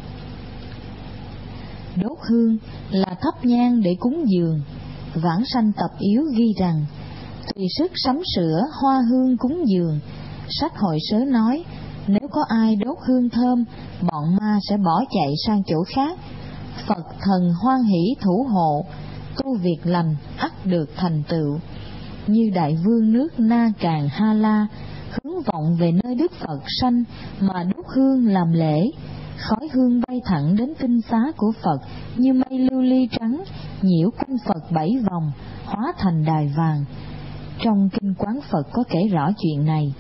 Đốt hương là thắp nhang để cúng dường. Vãng sanh tập yếu ghi rằng, tùy sức sắm sửa hoa hương cúng dường. Sách Hội Sớ nói, nếu có ai đốt hương thơm, bọn ma sẽ bỏ chạy sang chỗ khác. Phật thần hoan hỷ thủ hộ, tu việc lành ắt được thành tựu. Như đại vương nước Na Càn Ha La, hướng vọng về nơi Đức Phật sanh mà đốt hương làm lễ, khói hương bay thẳng đến tinh xá của Phật như mây lưu ly trắng, nhiễu quanh Phật bảy vòng, hóa thành đài vàng. Trong Kinh Quán Phật có kể rõ chuyện này.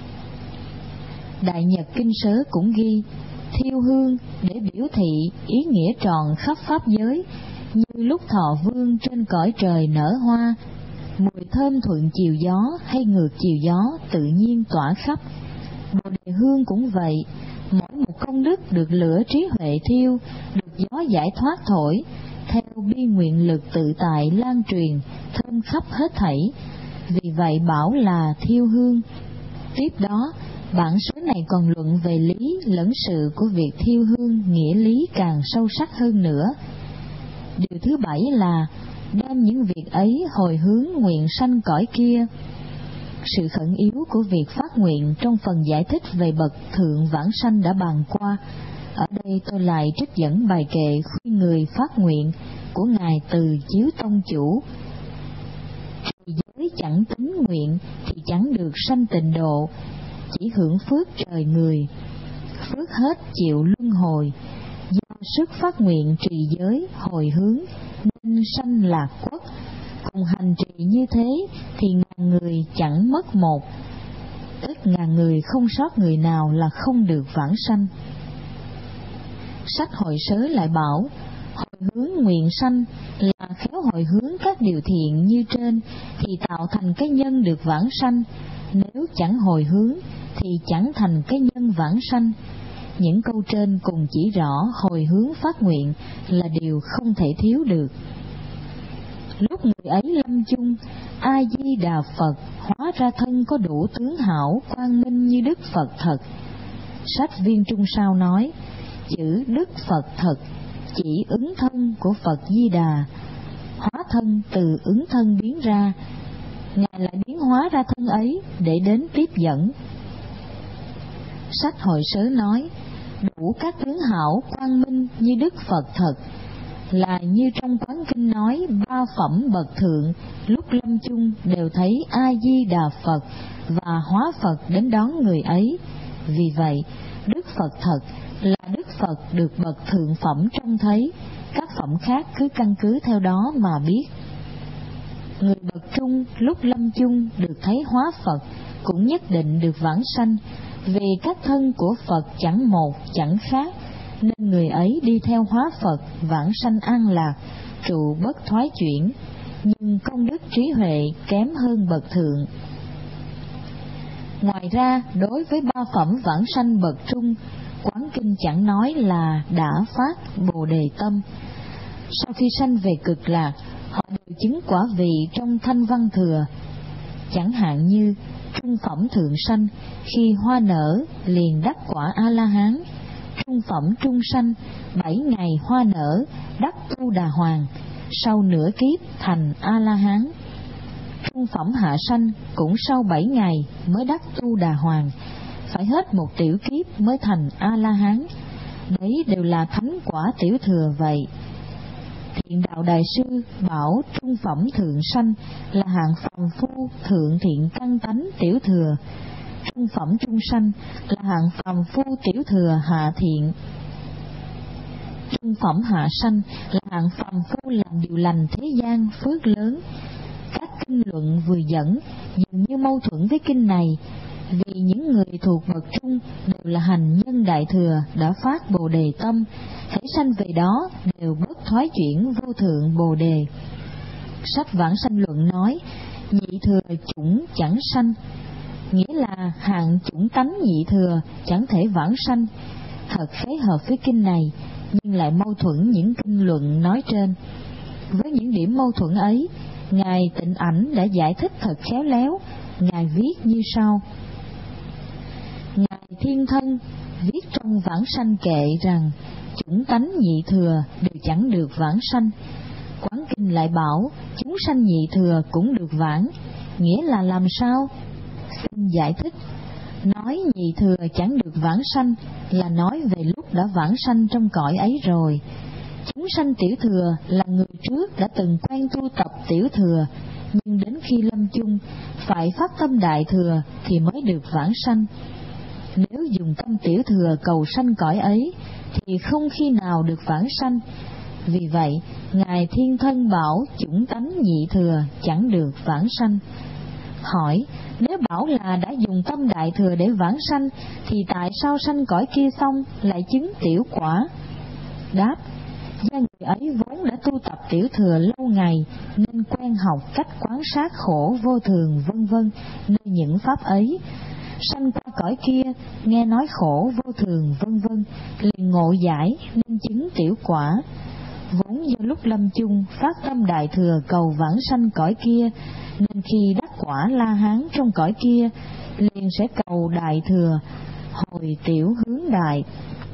Đại Nhật Kinh Sớ cũng ghi, thiêu hương để biểu thị ý nghĩa tròn khắp pháp giới, như lúc Thọ Vương trên cõi trời nở hoa, mùi thơm thuận chiều gió hay ngược chiều gió tự nhiên tỏa khắp. Bồ Đề hương cũng vậy, mỗi một công đức được lửa trí huệ thiêu, được gió giải thoát thổi, theo bi nguyện lực tự tại lan truyền, thơm khắp hết thảy. Vì vậy bảo là thiêu hương. Tiếp đó, bản số này còn luận về lý lẫn sự của việc thiêu hương, nghĩa lý càng sâu sắc hơn nữa. Điều thứ bảy là đem những việc ấy hồi hướng nguyện sanh cõi kia. Sự khẩn yếu của việc phát nguyện trong phần giải thích về bậc thượng vãng sanh đã bàn qua. Ở đây tôi lại trích dẫn bài kệ khuyên người phát nguyện của Ngài Từ Chiếu Tông Chủ. Trì giới chẳng tính nguyện thì chẳng được sanh tịnh độ, chỉ hưởng phước trời người, phước hết chịu luân hồi. Do sức phát nguyện trì giới hồi hướng nên sanh lạc quốc, cùng hành trì như thế thì ngàn người chẳng mất một, ít ngàn người không sót người nào là không được vãng sanh. Sách Hội Sớ lại bảo, hồi hướng nguyện sanh là khéo hồi hướng các điều thiện như trên thì tạo thành cái nhân được vãng sanh, nếu chẳng hồi hướng thì chẳng thành cái nhân vãng sanh. những câu trên cùng chỉ rõ hồi hướng phát nguyện là điều không thể thiếu được. Lúc người ấy lâm chung, A Di Đà Phật hóa ra thân có đủ tướng hảo quang minh như Đức Phật thật. Sách Viên Trung Sao nói, chữ Đức Phật thật chỉ ứng thân của Phật Di Đà, hóa thân từ ứng thân biến ra, Ngài lại biến hóa ra thân ấy để đến tiếp dẫn. Sách Hội Sớ nói, đủ các tướng hảo quang minh như Đức Phật thật, là như trong Quán Kinh nói ba phẩm bậc thượng lúc lâm chung đều thấy A Di Đà Phật và hóa Phật đến đón người ấy. Vì vậy, Đức Phật thật là Đức Phật được bậc thượng phẩm trông thấy, các phẩm khác cứ căn cứ theo đó mà biết. Người bậc trung lúc lâm chung được thấy hóa Phật cũng nhất định được vãng sanh, vì các thân của Phật chẳng một chẳng khác, nên người ấy đi theo hóa Phật vãng sanh an lạc, trụ bất thoái chuyển, nhưng công đức trí huệ kém hơn bậc thượng. Ngoài ra, đối với ba phẩm vãng sanh bậc trung, Quán Kinh chẳng nói là đã phát Bồ Đề tâm. Sau khi sanh về cực lạc, họ đều chứng quả vị trong Thanh Văn Thừa. Chẳng hạn như trung phẩm thượng sanh, khi hoa nở liền đắc quả A-la-hán. Trung phẩm trung sanh, bảy ngày hoa nở đắc Tu Đà Hoàng, sau nửa kiếp thành A-la-hán. Trung phẩm hạ sanh cũng sau bảy ngày mới đắc Tu Đà Hoàng, phải hết một tiểu kiếp mới thành A-la-hán. Đấy đều là thánh quả tiểu thừa vậy. Thiện Đạo Đại Sư bảo trung phẩm thượng sanh là hạng phàm phu thượng thiện căn tánh tiểu thừa, trung phẩm trung sanh là hạng phàm phu tiểu thừa hạ thiện, trung phẩm hạ sanh là hạng phàm phu làm điều lành thế gian phước lớn. Các kinh luận vừa dẫn dường như mâu thuẫn với kinh này, vì những người thuộc bậc trung đều là hành nhân đại thừa đã phát Bồ Đề tâm, hễ sanh về đó đều bất thoái chuyển vô thượng Bồ Đề. Sách Vãng Sanh Luận nói, nhị thừa chủng chẳng sanh, nghĩa là hạng chủng tánh nhị thừa chẳng thể vãng sanh. Thật phối hợp với kinh này, nhưng lại mâu thuẫn những kinh luận nói trên. Với những điểm mâu thuẫn ấy, Ngài Tịnh Ảnh đã giải thích thật khéo léo. Ngài viết như sau: Ngài Thiên Thân viết trong Vãng Sanh Kệ rằng chủng tánh nhị thừa đều chẳng được vãng sanh. Quán Kinh lại bảo chúng sanh nhị thừa cũng được vãng, nghĩa là làm sao? Xin giải thích. Nói nhị thừa chẳng được vãng sanh là nói về lúc đã vãng sanh trong cõi ấy rồi. Chúng sanh tiểu thừa là người trước đã từng quen tu tập tiểu thừa, nhưng đến khi lâm chung phải phát tâm đại thừa thì mới được vãng sanh. Nếu dùng tâm tiểu thừa cầu sanh cõi ấy thì không khi nào được vãng sanh. Vì vậy, Ngài Thiên Thân bảo chủng tánh nhị thừa chẳng được vãng sanh. Hỏi, nếu bảo là đã dùng tâm đại thừa để vãng sanh thì tại sao sanh cõi kia xong lại chứng tiểu quả? Đáp, do người ấy vốn đã tu tập tiểu thừa lâu ngày nên quen học cách quan sát khổ vô thường vân vân nơi những pháp ấy. Sanh qua cõi kia nghe nói khổ vô thường vân vân liền ngộ giải nên chứng tiểu quả. Vốn do lúc lâm chung phát tâm đại thừa cầu vãng sanh cõi kia, nên khi đắc quả La Hán trong cõi kia liền sẽ cầu đại thừa hồi tiểu hướng đại.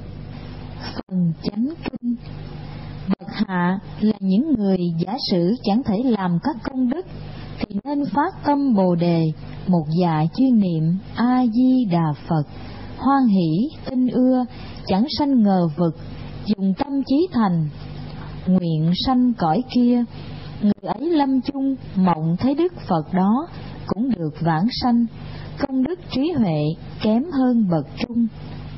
Phần chánh kinh. Bậc hạ là những người giả sử chẳng thể làm các công đức thì nên phát tâm Bồ Đề, một dạ chuyên niệm A Di Đà Phật, hoan hỷ tin ưa, chẳng sanh ngờ vực, dùng tâm chí thành, nguyện sanh cõi kia. Người ấy lâm chung mộng thấy Đức Phật đó cũng được vãng sanh, công đức trí huệ kém hơn bậc trung.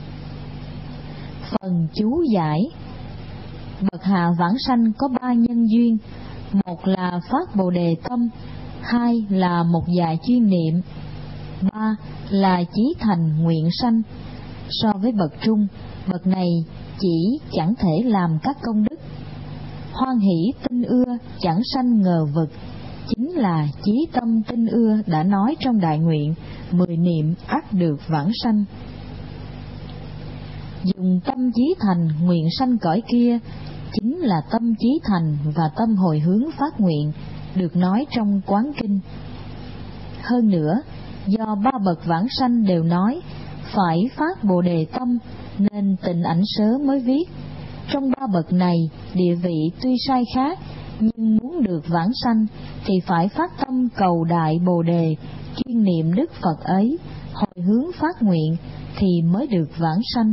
Phần chú giải. Bậc hạ vãng sanh có ba nhân duyên: một là phát Bồ Đề tâm, hai là một dạ chuyên niệm, ba là chí thành nguyện sanh. So với bậc trung, bậc này chỉ chẳng thể làm các công đức. Hoan hỷ tin ưa chẳng sanh ngờ vực, chính là chí tâm tin ưa đã nói trong đại nguyện, mười niệm ắt được vãng sanh. dùng tâm chí thành nguyện sanh cõi kia, chính là tâm chí thành và tâm hồi hướng phát nguyện được nói trong Quán Kinh. Hơn nữa, do ba bậc vãng sanh đều nói phải phát Bồ Đề tâm, nên Tịnh Ảnh Sớ mới viết: trong ba bậc này địa vị tuy sai khác, nhưng muốn được vãng sanh thì phải phát tâm cầu Đại Bồ Đề, chuyên niệm Đức Phật ấy, hồi hướng phát nguyện thì mới được vãng sanh.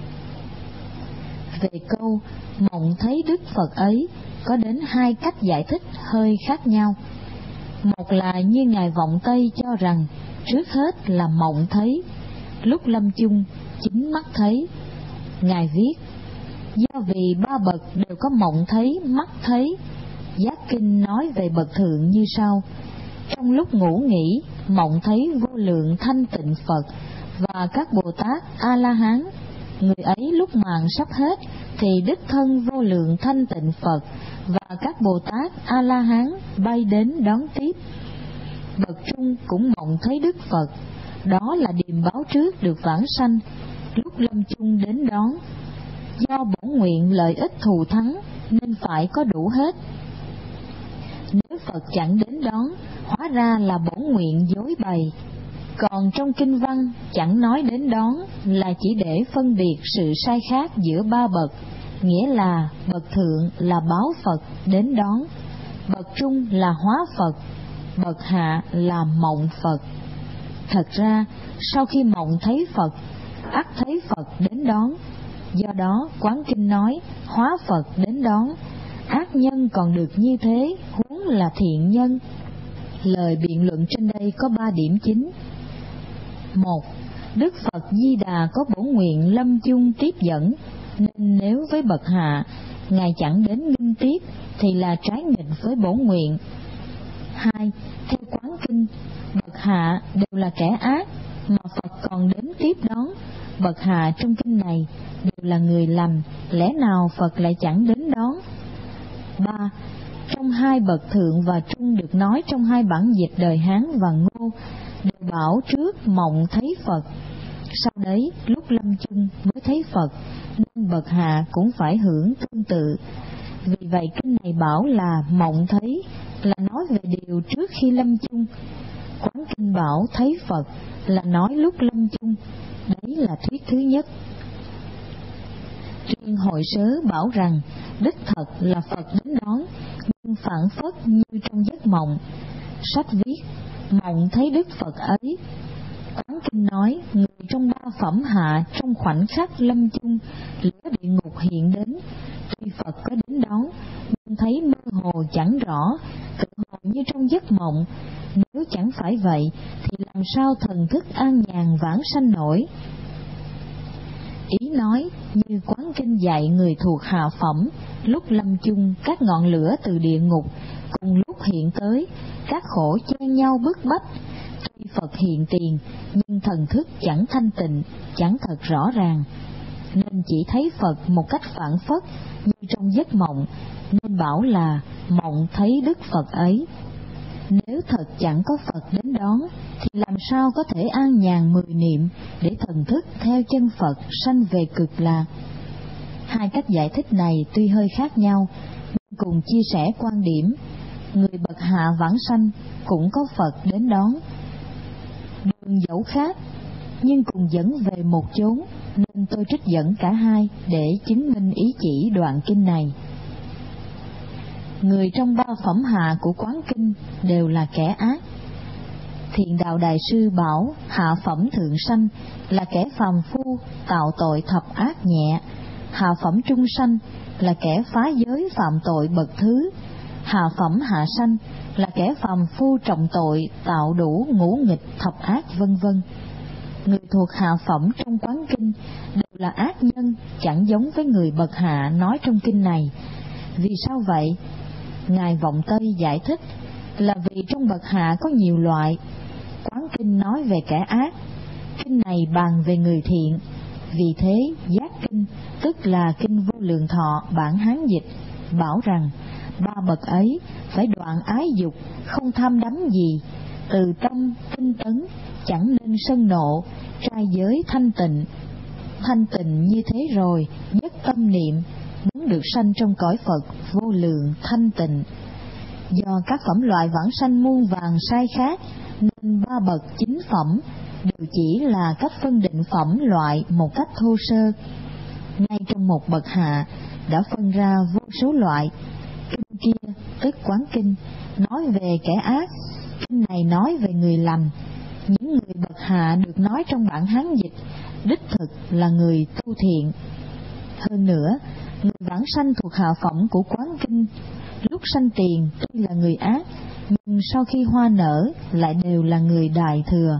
Về câu mộng thấy Đức Phật ấy có đến hai cách giải thích hơi khác nhau. Một là như Ngài Vọng Tây cho rằng trước hết là mộng thấy, lúc lâm chung chính mắt thấy. Ngài viết: do vì ba bậc đều có mộng thấy, mắt thấy, Giác Kinh nói về bậc thượng như sau: trong lúc ngủ nghỉ mộng thấy vô lượng thanh tịnh Phật và các Bồ Tát A La Hán, người ấy lúc màng sắp hết thì đích thân vô lượng thanh tịnh Phật và các Bồ Tát A La Hán bay đến đón tiếp. Bậc trung cũng mộng thấy Đức Phật, đó là điềm báo trước được vãng sanh, lúc lâm chung đến đón. Do bổn nguyện lợi ích thù thắng nên phải có đủ hết. Nếu Phật chẳng đến đón, hóa ra là bổn nguyện dối bày. Còn trong kinh văn chẳng nói đến đón, là chỉ để phân biệt sự sai khác giữa ba bậc, nghĩa là bậc thượng là báo Phật đến đón, bậc trung là hóa Phật, bậc hạ là mộng Phật. Thật ra sau khi mộng thấy Phật, ắt thấy Phật đến đón. Do đó Quán Kinh nói hóa Phật đến đón, ác nhân còn được như thế, huống là thiện nhân. Lời biện luận trên đây có ba điểm chính. Một, Đức Phật Di Đà có bổn nguyện lâm chung tiếp dẫn, nên nếu với bậc hạ Ngài chẳng đến nghinh tiếp thì là trái nghịch với bổn nguyện. Hai, theo Quán Kinh, bậc hạ đều là kẻ ác mà Phật còn đến tiếp đón. Bậc hạ trong kinh này đều là người lành, lẽ nào Phật lại chẳng đến đón? Ba, trong hai bậc thượng và trung được nói trong hai bản dịch đời Hán và Ngô đều bảo trước mộng thấy Phật, sau đấy lúc lâm chung mới thấy Phật, nên bậc hạ cũng phải hưởng tương tự. Vì vậy kinh này bảo là mộng thấy là nói về điều trước khi lâm chung. Quán Kinh bảo thấy Phật là nói lúc lâm chung. Đấy là thuyết thứ nhất. Riêng Hội Sớ bảo rằng đích thật là Phật đến đón, nhưng phản phất như trong giấc mộng. Sách viết mộng thấy Đức Phật ấy. Quán Kinh nói người trong ba phẩm hạ trong khoảnh khắc lâm chung, lửa địa ngục hiện đến, tuy Phật có đến đón nhưng thấy mơ hồ chẳng rõ, tự hồ như trong giấc mộng. Nếu chẳng phải vậy thì làm sao thần thức an nhàn vãng sanh nổi? Ý nói như Quán Kinh dạy người thuộc hạ phẩm, lúc lâm chung các ngọn lửa từ địa ngục cùng lúc hiện tới, các khổ chen nhau bức bách. Tuy Phật hiện tiền nhưng thần thức chẳng thanh tịnh, chẳng thật rõ ràng, nên chỉ thấy Phật một cách phản phất như trong giấc mộng, nên bảo là mộng thấy Đức Phật ấy. Nếu thật chẳng có Phật đến đón thì làm sao có thể an nhàn mười niệm để thần thức theo chân Phật sanh về cực lạc? Hai cách giải thích này tuy hơi khác nhau nhưng cùng chia sẻ quan điểm. Người bậc hạ vãng sanh cũng có Phật đến đón. Đường dẫu khác nhưng cùng dẫn về một chốn, nên tôi trích dẫn cả hai để chứng minh ý chỉ đoạn kinh này. Người trong ba phẩm hạ của Quán Kinh đều là kẻ ác. Thiện Đạo Đại Sư bảo hạ phẩm thượng sanh là kẻ phàm phu tạo tội thập ác nhẹ, hạ phẩm trung sanh là kẻ phá giới phạm tội bậc thứ, hạ phẩm hạ sanh là kẻ phàm phu trọng tội tạo đủ ngũ nghịch thập ác vân vân. Người thuộc hạ phẩm trong Quán Kinh đều là ác nhân, chẳng giống với người bậc hạ nói trong kinh này. Vì sao vậy? Ngài Vọng Tây giải thích là vì trong bậc hạ có nhiều loại. Quán Kinh nói về kẻ ác, kinh này bàn về người thiện. Vì thế Giác Kinh, tức là kinh Vô Lượng Thọ bản Hán dịch, bảo rằng ba bậc ấy phải đoạn ái dục, không tham đắm gì, từ tâm tinh tấn, chẳng nên sân nộ, trai giới thanh tịnh. thanh tịnh như thế rồi, nhất tâm niệm, muốn được sanh trong cõi Phật vô lượng thanh tịnh. Do các phẩm loại vãng sanh muôn vàn sai khác, nên ba bậc chính phẩm đều chỉ là cách phân định phẩm loại một cách thô sơ. Ngay trong một bậc hạ đã phân ra vô số loại. Kinh kia tức Quán Kinh nói về kẻ ác, kinh này nói về người lành. Những người bậc hạ được nói trong bản Hán dịch đích thực là người tu thiện. Hơn nữa, người vãng sanh thuộc hạ phẩm của Quán Kinh lúc sanh tiền tuy là người ác, nhưng sau khi hoa nở lại đều là người đại thừa.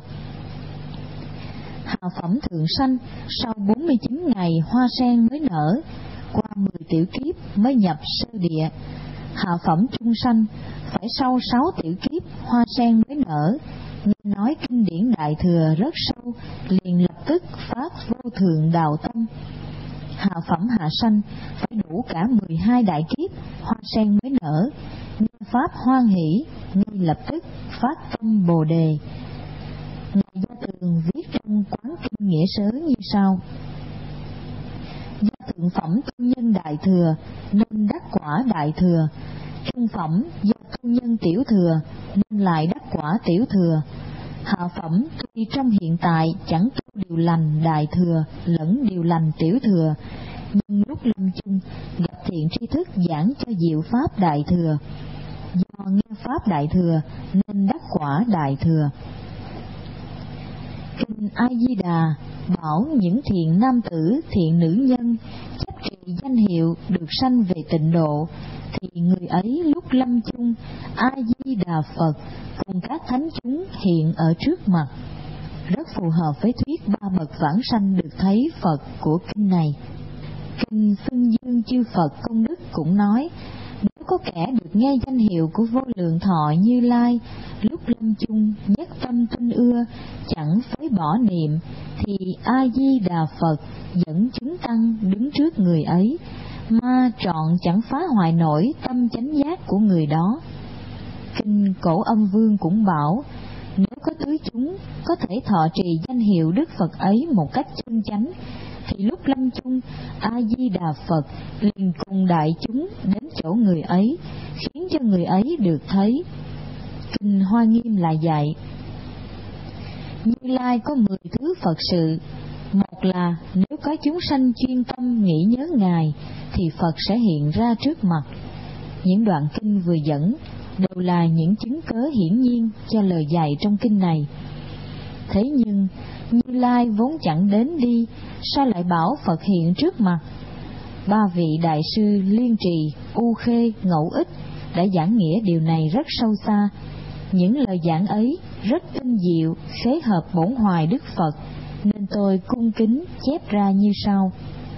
Hạ phẩm thượng sanh sau bốn mươi chín ngày hoa sen mới nở, qua mười tiểu kiếp mới nhập sơ địa. Hạ phẩm trung sanh phải sau sáu tiểu kiếp hoa sen mới nở, nghe nói kinh điển đại thừa rất sâu, liền lập tức phát vô thượng đạo tâm. Hạ phẩm hạ sanh phải đủ cả mười hai đại kiếp hoa sen mới nở, nghe pháp hoan hỷ, ngay lập tức phát tâm bồ đề. Ngài Gia Tường viết trong Quán Kinh nghĩa sớ như sau: Gia thượng phẩm tu nhân đại thừa nên đắc quả đại thừa, trung phẩm do tu nhân tiểu thừa nên lại đắc quả tiểu thừa, hạ phẩm tuy trong hiện tại chẳng tu điều lành đại thừa lẫn điều lành tiểu thừa, nhưng lúc lâm chung gặp thiện tri thức giảng cho diệu pháp đại thừa, do nghe pháp đại thừa nên đắc quả đại thừa. Kinh A Di Đà bảo những thiện nam tử thiện nữ nhân chấp trì danh hiệu được sanh về tịnh độ, thì người ấy lúc lâm chung A Di Đà Phật cùng các thánh chúng hiện ở trước mặt. Rất phù hợp với thuyết ba bậc vãng sanh được thấy Phật của kinh này. Kinh Phân Dương Chư Phật Công Đức cũng nói, nếu có kẻ được nghe danh hiệu của vô lượng thọ Như Lai, lúc lâm chung nhất tâm tin ưa, chẳng phế bỏ niệm, thì A Di Đà Phật dẫn chúng tăng đứng trước người ấy, ma trọn chẳng phá hoại nổi tâm chánh giác của người đó. Kinh Cổ Âm Vương cũng bảo, nếu có tứ chúng có thể thọ trì danh hiệu Đức Phật ấy một cách chân chánh, thì lúc lâm chung A Di Đà Phật liền cùng đại chúng đến chỗ người ấy, khiến cho người ấy được thấy. Kinh Hoa Nghiêm lại dạy, Như Lai có mười thứ Phật sự. Một là nếu có chúng sanh chuyên tâm nghĩ nhớ Ngài, thì Phật sẽ hiện ra trước mặt. Những đoạn kinh vừa dẫn đều là những chứng cớ hiển nhiên cho lời dạy trong kinh này. Thế nhưng Như Lai vốn chẳng đến đi, sao lại bảo Phật hiện trước mặt? Ba vị đại sư Liên Trì, U Khê, Ngẫu Ích đã giảng nghĩa điều này rất sâu xa. Những lời giảng ấy rất tinh diệu, khế hợp bổn hoài Đức Phật, nên tôi cung kính chép ra như sau.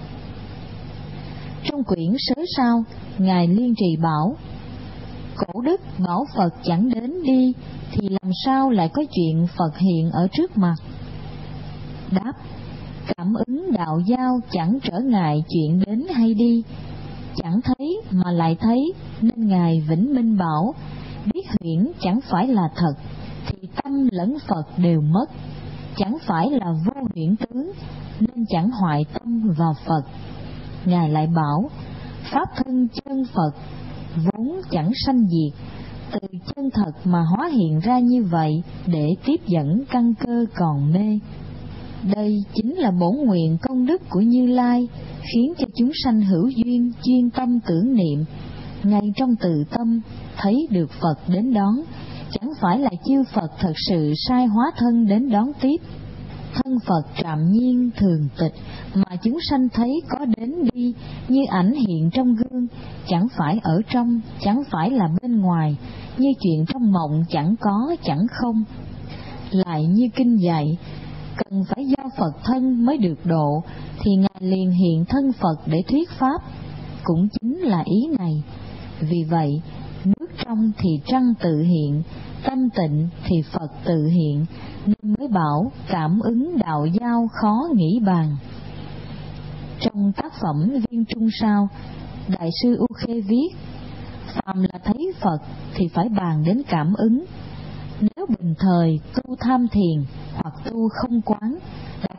Trong quyển Sớ Sao, Ngài Liên Trì bảo, cổ đức bảo Phật chẳng đến đi, thì làm sao lại có chuyện Phật hiện ở trước mặt? Đáp, cảm ứng đạo giao chẳng trở ngại chuyện đến hay đi, chẳng thấy mà lại thấy, nên Ngài Vĩnh Minh bảo, biết huyễn chẳng phải là thật, thì tâm lẫn Phật đều mất, chẳng phải là vô huyễn tướng, nên chẳng hoại tâm vào Phật. Ngài lại bảo, pháp thân chân Phật vốn chẳng sanh diệt, từ chân thật mà hóa hiện ra như vậy để tiếp dẫn căn cơ còn mê. Đây chính là bổn nguyện công đức của Như Lai, khiến cho chúng sanh hữu duyên chuyên tâm tưởng niệm, ngay trong tự tâm thấy được Phật đến đón, chẳng phải là chư Phật thật sự sai hóa thân đến đón tiếp. Thân Phật trạm nhiên thường tịch, mà chúng sanh thấy có đến đi, như ảnh hiện trong gương, chẳng phải ở trong, chẳng phải là bên ngoài, như chuyện trong mộng chẳng có chẳng không. Lại như kinh dạy, cần phải do Phật thân mới được độ, thì Ngài liền hiện thân Phật để thuyết pháp, cũng chính là ý này. Vì vậy, nước trong thì trăng tự hiện, tâm tịnh thì Phật tự hiện, nên mới bảo cảm ứng đạo giao khó nghĩ bàn. Trong tác phẩm Viên Trung Sao, Đại sư U Khê viết, phàm là thấy Phật thì phải bàn đến cảm ứng. Nếu bình thời tu tham thiền hoặc tu không quán, đã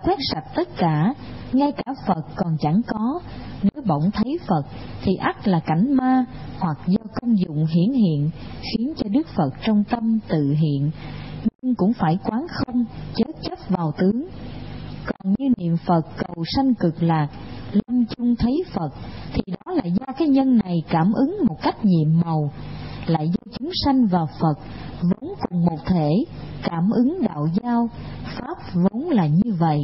quét sạch tất cả, ngay cả Phật còn chẳng có. Nếu bỗng thấy Phật thì ắt là cảnh ma, hoặc do công dụng hiển hiện khiến cho Đức Phật trong tâm tự hiện, nhưng cũng phải quán không, chớ chấp vào tướng. Còn như niệm Phật cầu sanh cực lạc, lâm chung thấy Phật, thì đó là do cái nhân này cảm ứng một cách nhiệm màu, lại do chúng sanh và Phật vốn cùng một thể, cảm ứng đạo giao, pháp vốn là như vậy.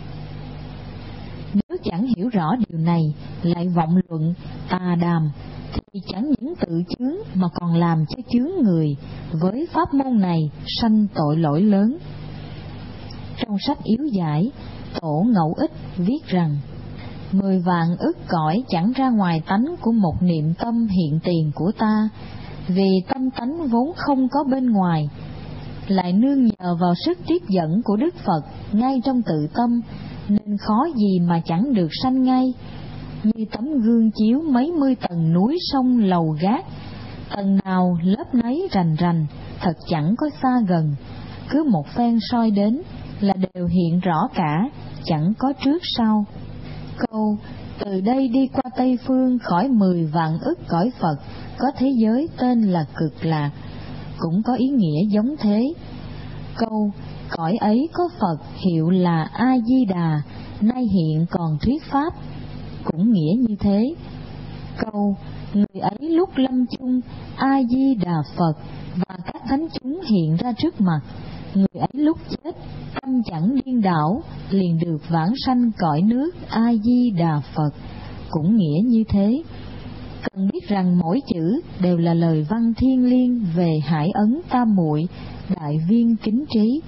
Nếu chẳng hiểu rõ điều này, lại vọng luận, tà đàm, thì chẳng những tự chướng mà còn làm cho chướng người, với pháp môn này sanh tội lỗi lớn. Trong sách Yếu Giải, Tổ Ngẫu Ích viết rằng, mười vạn ức cõi chẳng ra ngoài tánh của một niệm tâm hiện tiền của ta, vì tâm tánh vốn không có bên ngoài, lại nương nhờ vào sức tiếp dẫn của Đức Phật ngay trong tự tâm, nên khó gì mà chẳng được sanh ngay. Như tấm gương chiếu mấy mươi tầng núi sông lầu gác, tầng nào lớp nấy rành rành, thật chẳng có xa gần, cứ một phen soi đến là đều hiện rõ cả, chẳng có trước sau. Câu từ đây đi qua Tây Phương khỏi mười vạn ức cõi Phật, có thế giới tên là Cực Lạc, cũng có ý nghĩa giống thế. Câu cõi ấy có Phật hiệu là A Di Đà, nay hiện còn thuyết pháp, cũng nghĩa như thế. Câu người ấy lúc lâm chung, A Di Đà Phật và các thánh chúng hiện ra trước mặt, người ấy lúc chết tâm chẳng điên đảo, liền được vãng sanh cõi nước A Di Đà Phật, cũng nghĩa như thế. Cần biết rằng mỗi chữ đều là lời văn thiêng liêng về hải ấn tam muội, đại viên kính trí.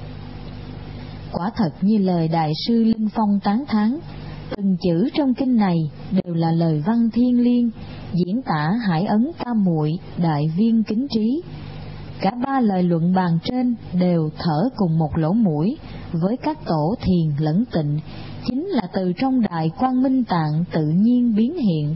Quả thật như lời Đại sư Linh Phong tán thán, từng chữ trong kinh này đều là lời văn thiêng liêng, diễn tả hải ấn tam muội, đại viên kính trí. Cả ba lời luận bàn trên đều thở cùng một lỗ mũi, với các tổ thiền lẫn tịnh, chính là từ trong Đại Quang Minh Tạng tự nhiên biến hiện.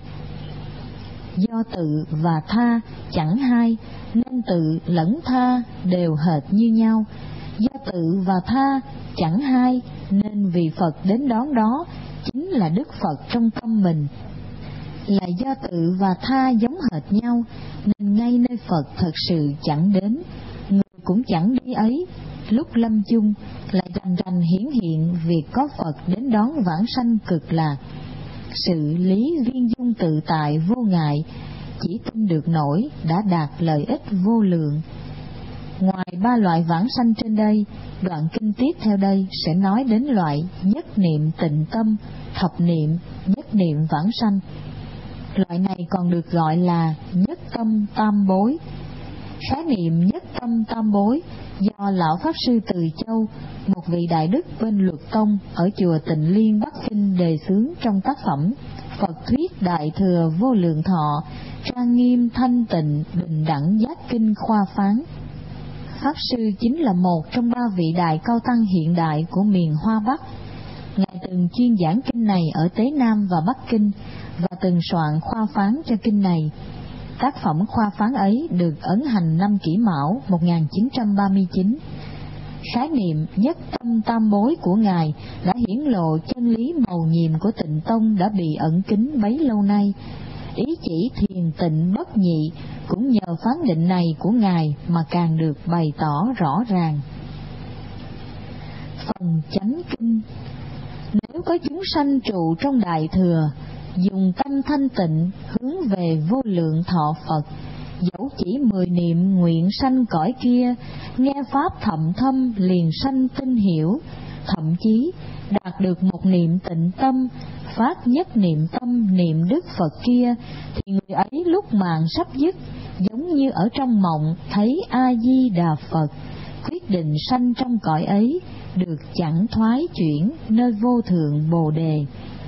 Do tự và tha chẳng hai, nên tự lẫn tha đều hệt như nhau. Do tự và tha chẳng hai, nên vị Phật đến đón đó chính là Đức Phật trong tâm mình. Là do tự và tha giống hệt nhau, nên ngay nơi Phật thật sự chẳng đến, người cũng chẳng đi ấy. Lúc lâm chung lại rành rành hiển hiện việc có Phật đến đón vãng sanh Cực Lạc. Sự lý viên dung tự tại vô ngại, chỉ tin được nổi đã đạt lợi ích vô lượng. Ngoài ba loại vãng sanh trên đây, đoạn kinh tiếp theo đây sẽ nói đến loại nhất niệm tịnh tâm, thập niệm, nhất niệm vãng sanh. Loại này còn được gọi là nhất tâm tam bối. Khái niệm nhất tâm tam bối do Lão Pháp Sư Từ Châu, một vị đại đức bên Luật Tông ở chùa Tịnh Liên Bắc Kinh đề xướng trong tác phẩm Phật Thuyết Đại Thừa Vô Lượng Thọ, trang nghiêm thanh tịnh bình đẳng giác kinh khoa phán. Pháp Sư chính là một trong ba vị đại cao tăng hiện đại của miền Hoa Bắc. Ngài từng chuyên giảng kinh này ở Tế Nam và Bắc Kinh, và từng soạn khoa phán cho kinh này. Tác phẩm khoa phán ấy được ấn hành năm Kỷ Mão một nghìn chín trăm ba mươi chín. Khái niệm nhất tâm tam bối của Ngài đã hiển lộ chân lý mầu nhiệm của Tịnh Tông đã bị ẩn kín bấy lâu nay. Ý chỉ thiền tịnh bất nhị cũng nhờ phán định này của Ngài mà càng được bày tỏ rõ ràng. Phần chánh kinh. Nếu có chúng sanh trụ trong Đại Thừa, dùng tâm thanh tịnh hướng về vô lượng thọ Phật, dẫu chỉ mười niệm nguyện sanh cõi kia, nghe pháp thậm thâm liền sanh tinh hiểu, thậm chí đạt được một niệm tịnh tâm, phát nhất niệm tâm niệm Đức Phật kia, thì người ấy lúc màn sắp dứt, giống như ở trong mộng thấy A Di Đà Phật, quyết định sanh trong cõi ấy, được chẳng thoái chuyển nơi vô thượng Bồ Đề.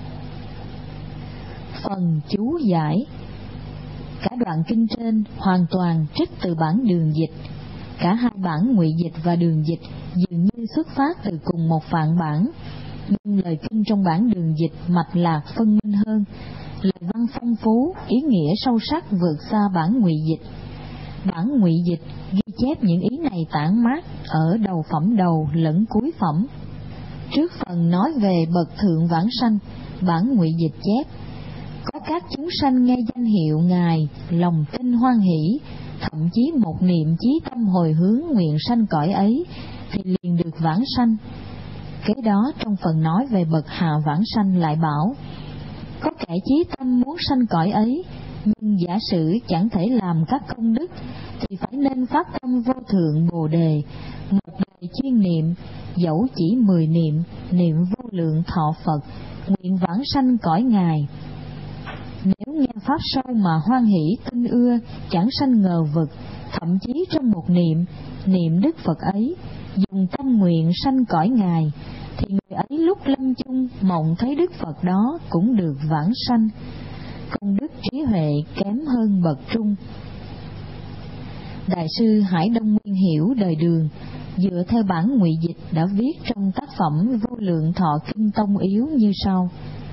Phần chú giải. Cả đoạn kinh trên hoàn toàn trích từ bản đường dịch. Cả hai bản ngụy dịch và đường dịch dường như xuất phát từ cùng một phạn bản, nhưng lời kinh trong bản đường dịch mạch lạc phân minh hơn, lời văn phong phú, ý nghĩa sâu sắc vượt xa bản ngụy dịch. Bản ngụy dịch ghi chép những ý này tản mát ở đầu phẩm đầu lẫn cuối phẩm. Trước phần nói về bậc thượng vãng sanh, bản Ngụy Dịch chép: có các chúng sanh nghe danh hiệu Ngài, lòng tin hoan hỷ, thậm chí một niệm chí tâm hồi hướng nguyện sanh cõi ấy, thì liền được vãng sanh. Kế đó trong phần nói về bậc hạ vãng sanh lại bảo: có kẻ chí tâm muốn sanh cõi ấy, nhưng giả sử chẳng thể làm các công đức, thì phải nên phát tâm vô thượng Bồ Đề, một đời chuyên niệm, dẫu chỉ mười niệm, niệm vô lượng thọ Phật, nguyện vãng sanh cõi Ngài. Nếu nghe pháp sâu mà hoan hỷ tin ưa, chẳng sanh ngờ vực, thậm chí trong một niệm, niệm Đức Phật ấy, dùng tâm nguyện sanh cõi Ngài, thì người ấy lúc lâm chung mộng thấy Đức Phật đó cũng được vãng sanh. Công đức trí huệ kém hơn bậc trung. Đại sư Hải Đông Nguyên Hiểu đời Đường dựa theo bản Ngụy Dịch đã viết trong tác phẩm Vô Lượng Thọ Kinh Tông Yếu như sau: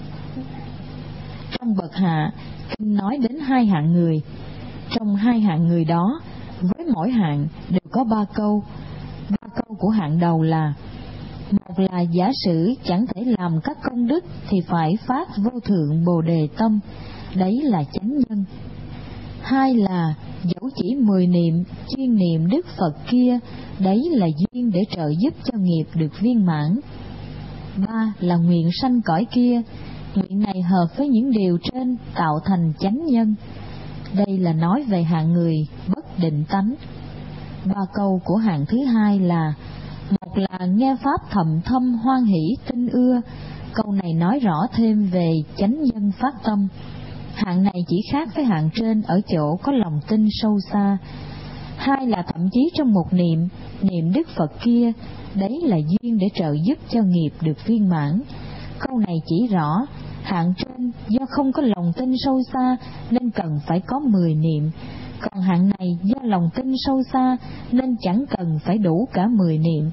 trong bậc hạ, kinh nói đến hai hạng người. Trong hai hạng người đó, với mỗi hạng đều có ba câu. Ba câu của hạng đầu là: một là giả sử chẳng thể làm các công đức thì phải phát vô thượng Bồ Đề tâm, đấy là chánh nhân. Hai là dẫu chỉ mười niệm chuyên niệm Đức Phật kia, đấy là duyên để trợ giúp cho nghiệp được viên mãn. Ba là nguyện sanh cõi kia, nguyện này hợp với những điều trên tạo thành chánh nhân. Đây là nói về hạng người bất định tánh. Ba câu của hạng thứ hai là: một là nghe pháp thầm thâm hoan hỷ tin ưa, câu này nói rõ thêm về chánh nhân phát tâm. Hạng này chỉ khác với hạng trên ở chỗ có lòng tin sâu xa. Hai là thậm chí trong một niệm, niệm Đức Phật kia, đấy là duyên để trợ giúp cho nghiệp được viên mãn. Câu này chỉ rõ hạng trên do không có lòng tin sâu xa nên cần phải có mười niệm, còn hạng này do lòng tin sâu xa nên chẳng cần phải đủ cả mười niệm.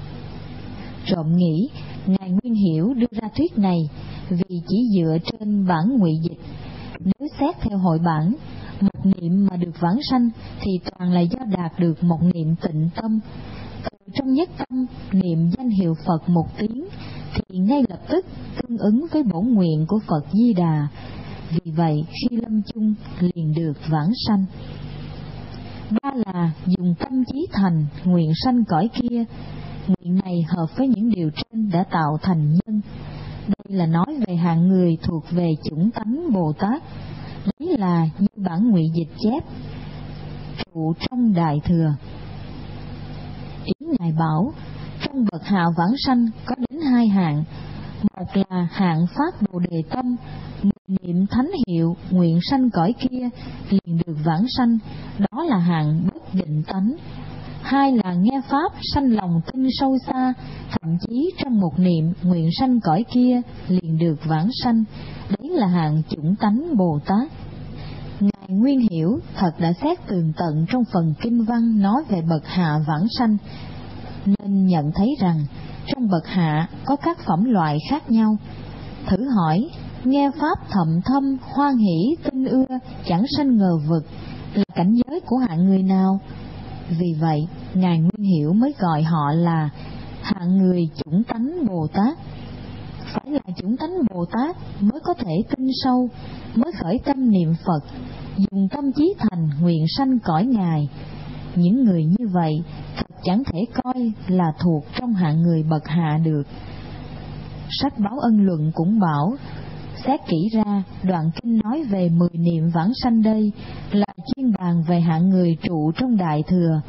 Trộm nghĩ, Ngài Nguyên Hiểu đưa ra thuyết này vì chỉ dựa trên bản Ngụy Dịch. Nếu xét theo hội bản, một niệm mà được vãng sanh thì toàn là do đạt được một niệm tịnh tâm. Từ trong nhất tâm niệm danh hiệu Phật một tiếng thì ngay lập tức tương ứng với bổn nguyện của Phật Di Đà. Vì vậy khi lâm chung liền được vãng sanh. Ba là dùng tâm chí thành nguyện sanh cõi kia, nguyện này hợp với những điều trên đã tạo thành nhân. Đây là nói về hạng người thuộc về chủng tánh Bồ Tát. Đấy là như bản Ngụy Dịch chép: trụ trong Đại Thừa. Ý Ngài bảo trong bậc hạ vãng sanh có đến hai hạng. Một là hạng phát Bồ Đề tâm, mười niệm thánh hiệu nguyện sanh cõi kia liền được vãng sanh, đó là hạng bất định tánh. Hai là nghe pháp sanh lòng tin sâu xa, thậm chí trong một niệm nguyện sanh cõi kia liền được vãng sanh, đấy là hạng chủng tánh Bồ Tát. Ngài Nguyên Hiểu thật đã xét tường tận trong phần kinh văn nói về bậc hạ vãng sanh, nên nhận thấy rằng trong bậc hạ có các phẩm loại khác nhau. Thử hỏi, nghe pháp thậm thâm hoan hỷ tin ưa chẳng sanh ngờ vực là cảnh giới của hạng người nào? Vì vậy Ngài Nguyên Hiểu mới gọi họ là hạng người chủng tánh Bồ Tát. Phải là chủng tánh Bồ Tát mới có thể tin sâu, mới khởi tâm niệm Phật, dùng tâm chí thành nguyện sanh cõi Ngài. Những người như vậy thật chẳng thể coi là thuộc trong hạng người bậc hạ được. Sách Báo Ân Luận cũng bảo, xét kỹ ra đoạn kinh nói về mười niệm vãng sanh đây là chuyên bàn về hạng người trụ trong Đại Thừa.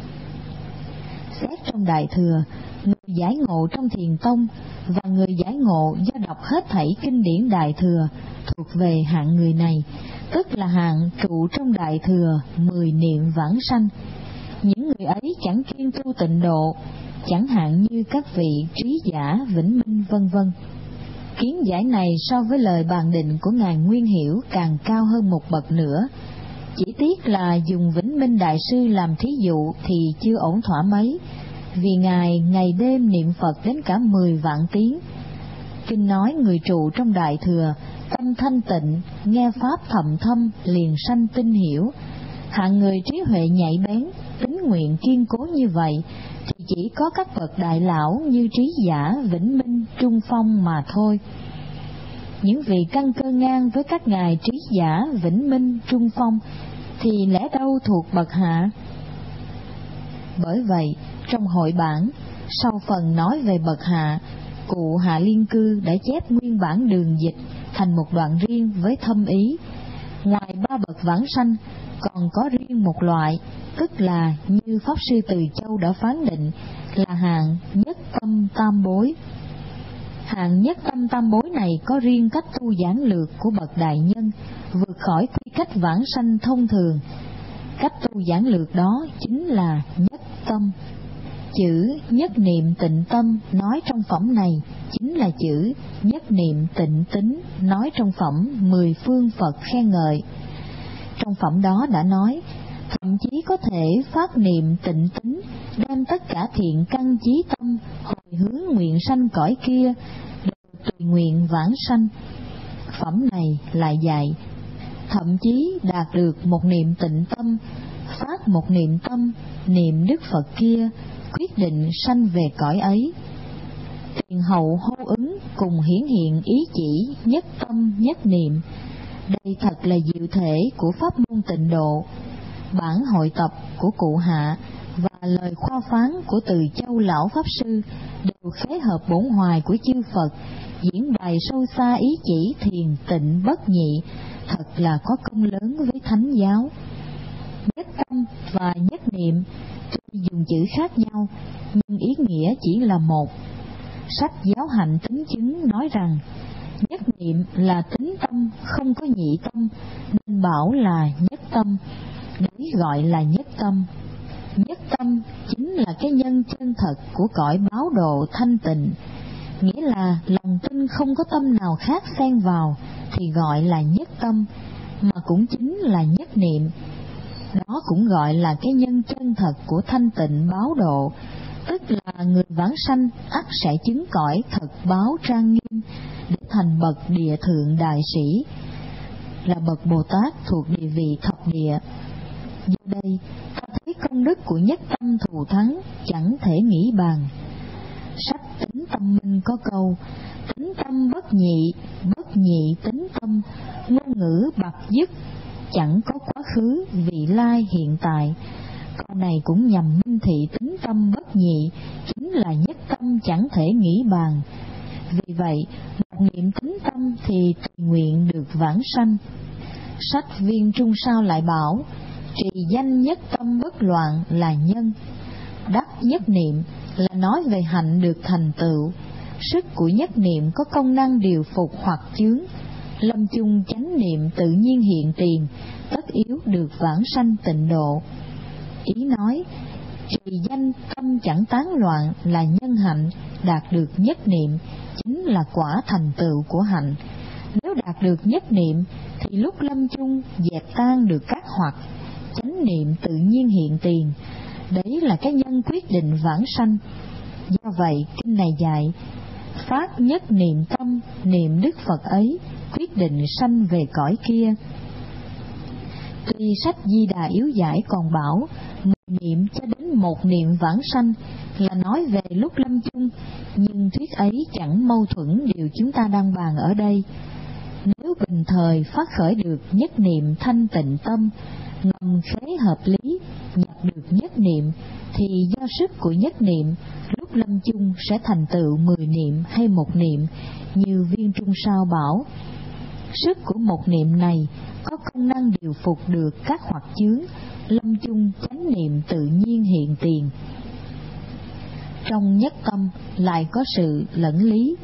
Xét trong Đại Thừa, người giải ngộ trong Thiền Tông và người giải ngộ do đọc hết thảy kinh điển Đại Thừa thuộc về hạng người này, tức là hạng trụ trong Đại Thừa mười niệm vãng sanh. Những người ấy chẳng kiên tu tịnh độ, chẳng hạn như các vị trí giả Vĩnh Minh vân vân. Kiến giải này so với lời bàn định của Ngài Nguyên Hiểu càng cao hơn một bậc nữa. Chỉ tiếc là dùng Vĩnh Minh Đại Sư làm thí dụ thì chưa ổn thỏa mấy, vì Ngài ngày đêm niệm Phật đến cả mười vạn tiếng. Kinh nói người trụ trong Đại Thừa, tâm thanh tịnh, nghe pháp thậm thâm liền sanh tinh hiểu. Hạng người trí huệ nhạy bén, tính nguyện kiên cố như vậy thì thì chỉ có các bậc đại lão như Trí Giả, Vĩnh Minh, Trung Phong mà thôi. Những vị căn cơ ngang với các ngài Trí Giả, Vĩnh Minh, Trung Phong thì lẽ đâu thuộc bậc hạ. Bởi vậy, trong hội bản, sau phần nói về bậc hạ, cụ Hạ Liên Cư đã chép nguyên bản đường dịch thành một đoạn riêng với thâm ý. Ngoài ba bậc vãng sanh, còn có riêng một loại, tức là như Pháp Sư Từ Châu đã phán định là hạng nhất tâm tam bối. Hạng nhất tâm tam bối này có riêng cách tu giản lược của bậc đại nhân, vượt khỏi quy cách vãng sanh thông thường. Cách tu giản lược đó chính là nhất tâm. Chữ nhất niệm tịnh tâm nói trong phẩm này chính là chữ nhất niệm tịnh tính nói trong phẩm mười phương Phật khen ngợi. Trong phẩm đó đã nói, thậm chí có thể phát niệm tịnh tính, đem tất cả thiện căn chí tâm hồi hướng nguyện sanh cõi kia, đều tùy nguyện vãng sanh. Phẩm này lại dạy, thậm chí đạt được một niệm tịnh tâm, phát một niệm tâm, niệm Đức Phật kia, quyết định sanh về cõi ấy. Tiền hậu hô ứng cùng hiển hiện ý chỉ nhất tâm nhất niệm. Đây thật là diệu thể của pháp môn tịnh độ. Bản hội tập của cụ Hạ và lời khoa phán của Từ Châu lão Pháp Sư đều khế hợp bổn hoài của chư Phật, diễn bày sâu xa ý chỉ thiền tịnh bất nhị, thật là có công lớn với thánh giáo. Nhất tâm và nhất niệm tuy dùng chữ khác nhau, nhưng ý nghĩa chỉ là một. Sách Giáo Hạnh Tính Chứng nói rằng, nhất niệm là tính tâm, không có nhị tâm, nên bảo là nhất tâm, đấy gọi là nhất tâm. Nhất tâm chính là cái nhân chân thật của cõi báo độ thanh tịnh, nghĩa là lòng tin không có tâm nào khác xen vào thì gọi là nhất tâm, mà cũng chính là nhất niệm. Đó cũng gọi là cái nhân chân thật của thanh tịnh báo độ, tức là người vãng sanh ắt sẽ chứng cõi thật báo trang nghiêm để thành bậc địa thượng đại sĩ, là bậc Bồ Tát thuộc địa vị thập địa. Giờ đây ta thấy công đức của nhất tâm thù thắng chẳng thể nghĩ bàn. Sách Tính Tâm Minh có câu, tính tâm bất nhị, bất nhị tính tâm, ngôn ngữ bạc dứt, chẳng có quá khứ, vị lai, hiện tại. Câu này cũng nhằm minh thị tính tâm bất nhị chính là nhất tâm chẳng thể nghĩ bàn. Vì vậy, một niệm tính tâm thì tùy nguyện được vãng sanh. Sách Viên Trung Sao lại bảo, trì danh nhất tâm bất loạn là nhân. Đắc nhất niệm là nói về hạnh được thành tựu. Sức của nhất niệm có công năng điều phục hoặc chướng. Lâm chung chánh niệm tự nhiên hiện tiền, tất yếu được vãng sanh tịnh độ. Ý nói, trì danh tâm chẳng tán loạn là nhân hạnh, đạt được nhất niệm chính là quả thành tựu của hạnh. Nếu đạt được nhất niệm thì lúc lâm chung dẹp tan được các hoặc, chánh niệm tự nhiên hiện tiền, đấy là cái nhân quyết định vãng sanh. Do vậy kinh này dạy, phát nhất niệm tâm, niệm Đức Phật ấy, quyết định sanh về cõi kia. Tuy sách Di Đà Yếu Giải còn bảo, mười niệm cho đến một niệm vãng sanh là nói về lúc lâm chung, nhưng thuyết ấy chẳng mâu thuẫn điều chúng ta đang bàn ở đây. Nếu bình thời phát khởi được nhất niệm thanh tịnh tâm, ngầm khế hợp lý, nhập được nhất niệm, thì do sức của nhất niệm, lúc lâm chung sẽ thành tựu mười niệm hay một niệm, như Viên Trung Sao bảo. Sức của một niệm này có công năng điều phục được các hoặc chướng, lâm chung chánh niệm tự nhiên hiện tiền. Trong nhất tâm lại có sự lẫn lý.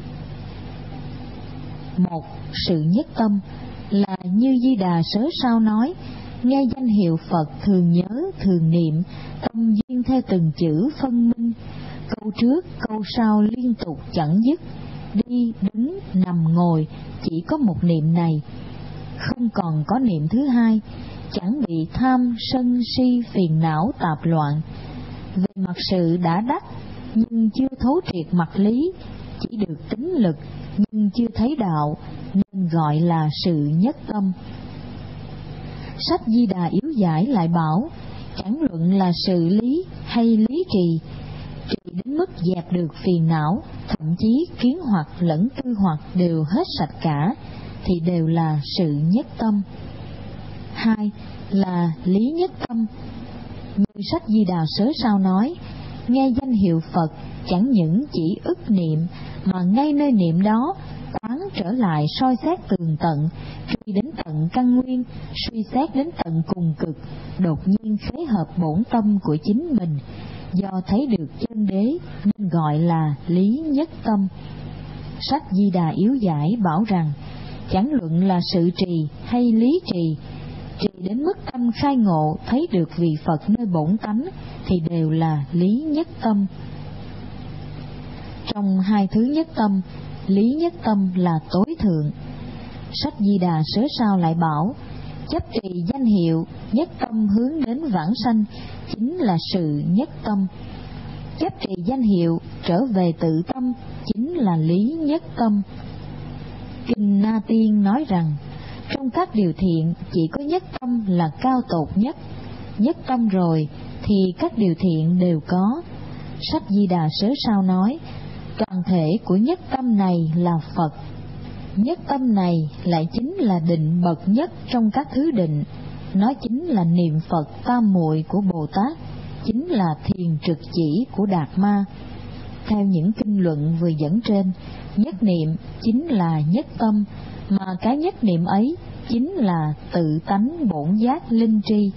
Một, sự nhất tâm là như Di Đà Sớ Sao nói, nghe danh hiệu Phật thường nhớ thường niệm, tâm duyên theo từng chữ phân minh, câu trước câu sau liên tục chẳng dứt, đi đứng nằm ngồi chỉ có một niệm này, không còn có niệm thứ hai, chẳng bị tham sân si phiền não tạp loạn. Về mặt sự đã đắc nhưng chưa thấu triệt mặt lý, chỉ được tính lực nhưng chưa thấy đạo, nên gọi là sự nhất tâm. Sách Di Đà Yếu Giải lại bảo, chẳng luận là sự lý hay lý trì, trì đến mức dẹp được phiền não, thậm chí kiến hoặc lẫn tư hoặc đều hết sạch cả, thì đều là sự nhất tâm. Hai là lý nhất tâm. Như sách Di Đà Sớ Sao nói, nghe danh hiệu Phật chẳng những chỉ ức niệm, mà ngay nơi niệm đó quán trở lại soi xét tường tận, truy đến tận căn nguyên, suy xét đến tận cùng cực, đột nhiên khế hợp bổn tâm của chính mình, do thấy được chân đế nên gọi là lý nhất tâm. Sách Di Đà Yếu Giải bảo rằng, chẳng luận là sự trì hay lý trì, trì đến mức tâm khai ngộ thấy được vị Phật nơi bổn tánh thì đều là lý nhất tâm. Trong hai thứ nhất tâm, lý nhất tâm là tối thượng. Sách Di Đà Sớ Sao lại bảo, chấp trì danh hiệu nhất tâm hướng đến vãng sanh chính là sự nhất tâm. Chấp trì danh hiệu trở về tự tâm chính là lý nhất tâm. Kinh Na Tiên nói rằng, trong các điều thiện chỉ có nhất tâm là cao tột nhất. Nhất tâm rồi thì các điều thiện đều có. Sách Di Đà Sớ Sao nói, toàn thể của nhất tâm này là Phật. Nhất tâm này lại chính là định bậc nhất trong các thứ định. Nó chính là niệm Phật tam muội của Bồ Tát, chính là thiền trực chỉ của Đạt Ma. Theo những kinh luận vừa dẫn trên, nhất niệm chính là nhất tâm, mà cái nhất niệm ấy chính là tự tánh bổn giác linh tri.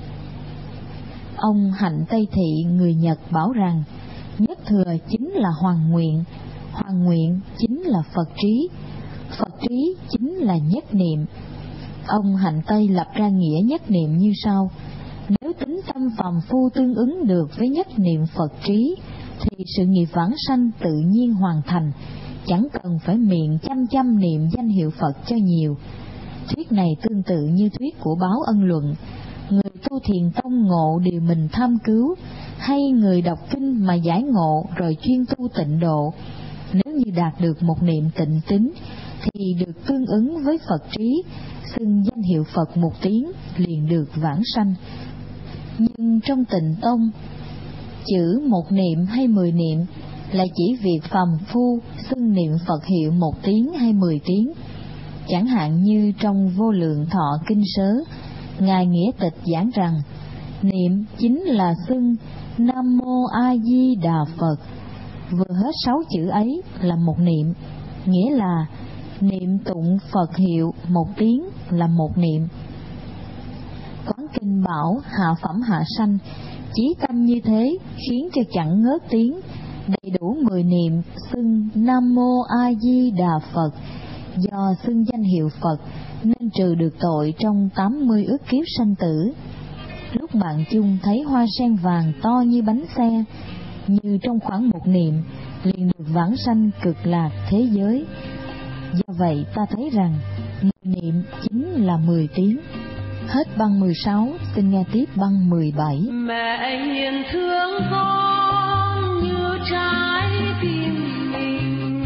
Ông Hạnh Tây Thị người Nhật bảo rằng, nhất thừa chính là hoàn nguyện, hoàn nguyện chính là Phật trí, Phật trí chính là nhất niệm. Ông Hạnh Tây lập ra nghĩa nhất niệm như sau: nếu tính tâm phàm phu tương ứng được với nhất niệm Phật trí, thì sự nghiệp vãng sanh tự nhiên hoàn thành, chẳng cần phải miệng chăm chăm niệm danh hiệu Phật cho nhiều. Thuyết này tương tự như thuyết của Báo Ân Luận: người tu thiền tông ngộ điều mình tham cứu, hay người đọc kinh mà giải ngộ rồi chuyên tu tịnh độ, nếu như đạt được một niệm tịnh tín thì được tương ứng với Phật trí, xưng danh hiệu Phật một tiếng liền được vãng sanh. Nhưng trong Tịnh Tông, chữ một niệm hay mười niệm lại chỉ việc phàm phu xưng niệm Phật hiệu một tiếng hay mười tiếng. Chẳng hạn như trong Vô Lượng Thọ Kinh Sớ, Ngài Nghĩa Tịch giảng rằng, niệm chính là xưng Nam Mô A Di Đà Phật. Vừa hết sáu chữ ấy là một niệm, nghĩa là niệm tụng Phật hiệu một tiếng là một niệm. Quán kinh bảo hạ phẩm hạ sanh, chí tâm như thế khiến cho chẳng ngớt tiếng, đầy đủ mười niệm xưng Nam Mô A Di Đà Phật. Do xưng danh hiệu Phật nên trừ được tội trong tám mươi ức kiếp sanh tử. Lúc mạng chung thấy hoa sen vàng to như bánh xe, như trong khoảng một niệm liền được vãng sanh cực lạc thế giới. Do vậy ta thấy rằng mười niệm chính là mười tiếng. Hết băng mười sáu, xin nghe tiếp băng mười bảy. Mẹ hiền thương con như trái tim mình,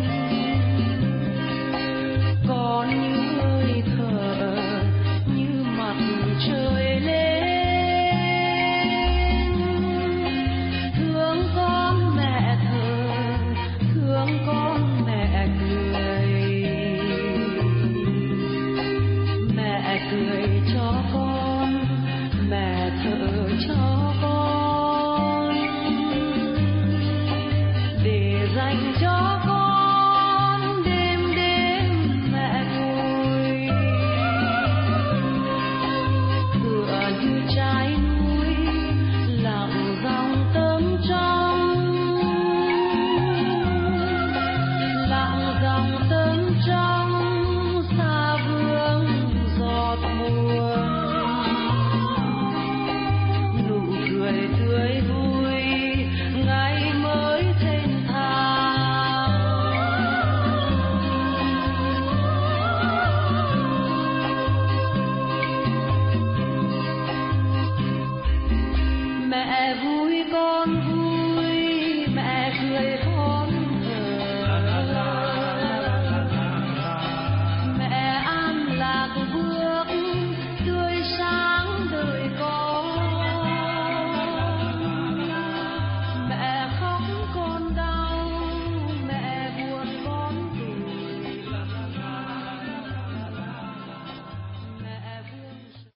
con như hơi thở như mặt trời lên. Thương con mẹ thờ, thương con mẹ cười, mẹ cười cho con, mẹ thở cho